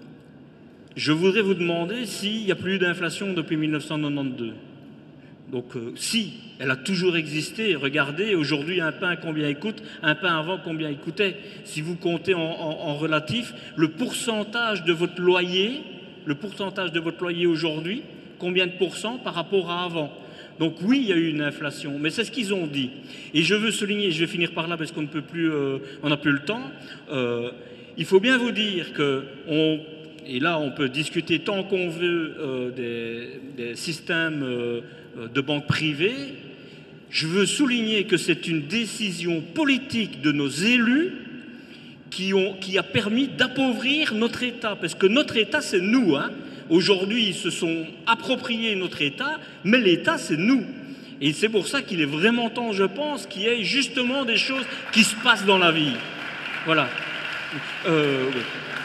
je voudrais vous demander s'il n'y a plus d'inflation depuis mille neuf cent quatre-vingt-douze. Donc, euh, si, elle a toujours existé. Regardez, aujourd'hui, un pain, combien il coûte, un pain avant, combien il coûtait. Si vous comptez en, en, en relatif, le pourcentage de votre loyer, le pourcentage de votre loyer aujourd'hui, combien de pourcents par rapport à avant? Donc oui, il y a eu une inflation, mais c'est ce qu'ils ont dit. Et je veux souligner, je vais finir par là parce qu'on ne peut plus, euh, on n'a plus le temps. Euh, il faut bien vous dire que on Et là, on peut discuter tant qu'on veut euh, des, des systèmes euh, de banques privées. Je veux souligner que c'est une décision politique de nos élus qui, ont, qui a permis d'appauvrir notre État. Parce que notre État, c'est nous. Hein. Aujourd'hui, ils se sont appropriés notre État, mais l'État, c'est nous. Et c'est pour ça qu'il est vraiment temps, je pense, qu'il y ait justement des choses qui se passent dans la vie. Voilà. Euh, oui.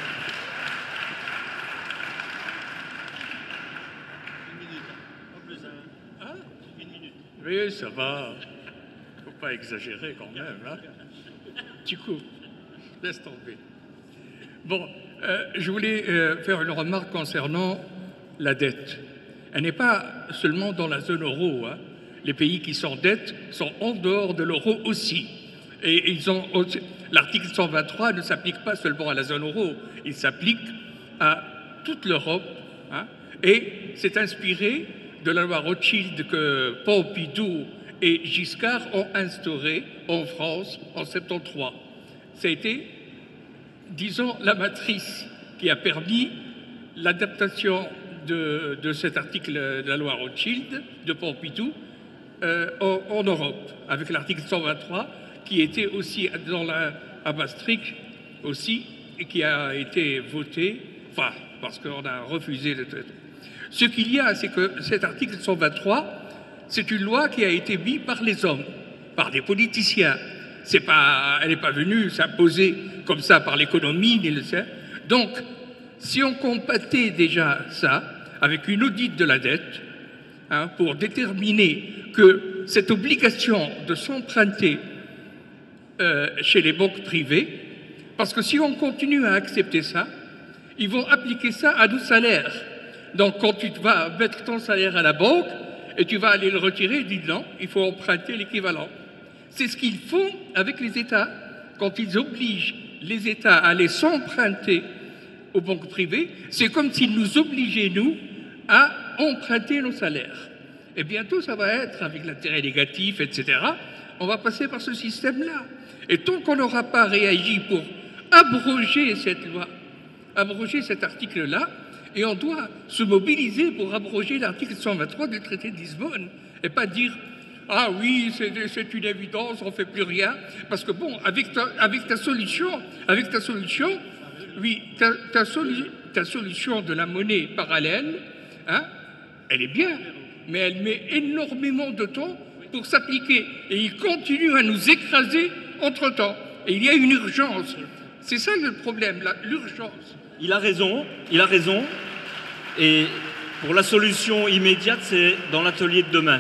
Oui, ça va. Faut pas exagérer quand même. Hein. Tu coupes. Laisse tomber. Bon, euh, je voulais euh, faire une remarque concernant la dette. Elle n'est pas seulement dans la zone euro. Hein. les pays qui s'endettent sont en dehors de l'euro aussi. Et ils ont l'article cent vingt-trois ne s'applique pas seulement à la zone euro, il s'applique à toute l'Europe. Hein, et c'est inspiré de la loi Rothschild que Pompidou et Giscard ont instaurée en France en soixante-treize. Ça a été, disons, la matrice qui a permis l'adaptation de, de cet article de la loi Rothschild de Pompidou euh, en, en Europe, avec l'article cent vingt-trois qui était aussi dans la, à Maastricht aussi, et qui a été voté, enfin, parce qu'on a refusé le traité. Ce qu'il y a, c'est que cet article cent vingt-trois, c'est une loi qui a été mise par les hommes, par des politiciens. C'est pas, elle n'est pas venue s'imposer comme ça par l'économie, ni le sait. Donc, si on compatait déjà ça avec une audite de la dette, hein, pour déterminer que cette obligation de s'emprunter euh, chez les banques privées, parce que si on continue à accepter ça, ils vont appliquer ça à nos salaires. Donc, quand tu vas mettre ton salaire à la banque et tu vas aller le retirer, ils disent non, il faut emprunter l'équivalent. C'est ce qu'ils font avec les États. Quand ils obligent les États à aller s'emprunter aux banques privées, c'est comme s'ils nous obligeaient, nous, à emprunter nos salaires. Et bientôt, ça va être, avec l'intérêt négatif, et cetera, on va passer par ce système-là. Et tant qu'on n'aura pas réagi pour abroger cette loi, abroger cet article-là, et on doit se mobiliser pour abroger l'article cent vingt-trois du traité de Lisbonne, et pas dire « Ah oui, c'est une évidence, on ne fait plus rien », parce que bon, avec ta, avec ta solution, avec ta solution, oui, ta, ta, solu, ta solution de la monnaie parallèle, hein, elle est bien, mais elle met énormément de temps pour s'appliquer, et il continue à nous écraser entre-temps. Et il y a une urgence. C'est ça le problème, l'urgence.
Il a raison, il a raison. Et pour la solution immédiate, c'est dans l'atelier de demain.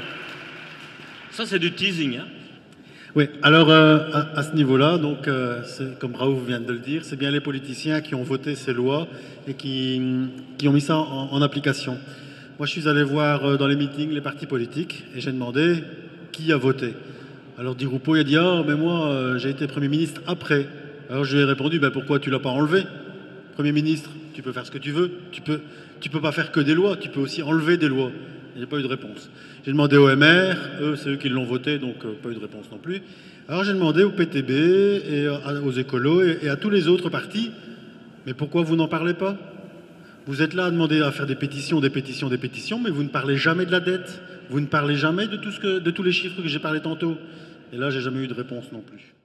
Ça, c'est du teasing. Hein.
Oui, alors euh, à, à ce niveau-là, donc, euh, comme Raouf vient de le dire, c'est bien les politiciens qui ont voté ces lois et qui, qui ont mis ça en, en application. Moi, je suis allé voir euh, dans les meetings les partis politiques et j'ai demandé qui a voté. Alors Di Rupo, il a dit « Ah, mais moi, euh, j'ai été Premier ministre après ». Alors je lui ai répondu ben, « Pourquoi tu ne l'as pas enlevé ? Premier ministre, tu peux faire ce que tu veux, tu peux, tu peux pas faire que des lois, tu peux aussi enlever des lois. » Il n'y a pas eu de réponse. J'ai demandé au M R, eux, c'est eux qui l'ont voté, donc euh, pas eu de réponse non plus. Alors j'ai demandé au P T B, et à, aux écolos et, et à tous les autres partis, mais pourquoi vous n'en parlez pas ? Vous êtes là à demander à faire des pétitions, des pétitions, des pétitions, mais vous ne parlez jamais de la dette, vous ne parlez jamais de, tout ce que, de tous les chiffres que j'ai parlé tantôt. Et là, j'ai jamais eu de réponse non plus.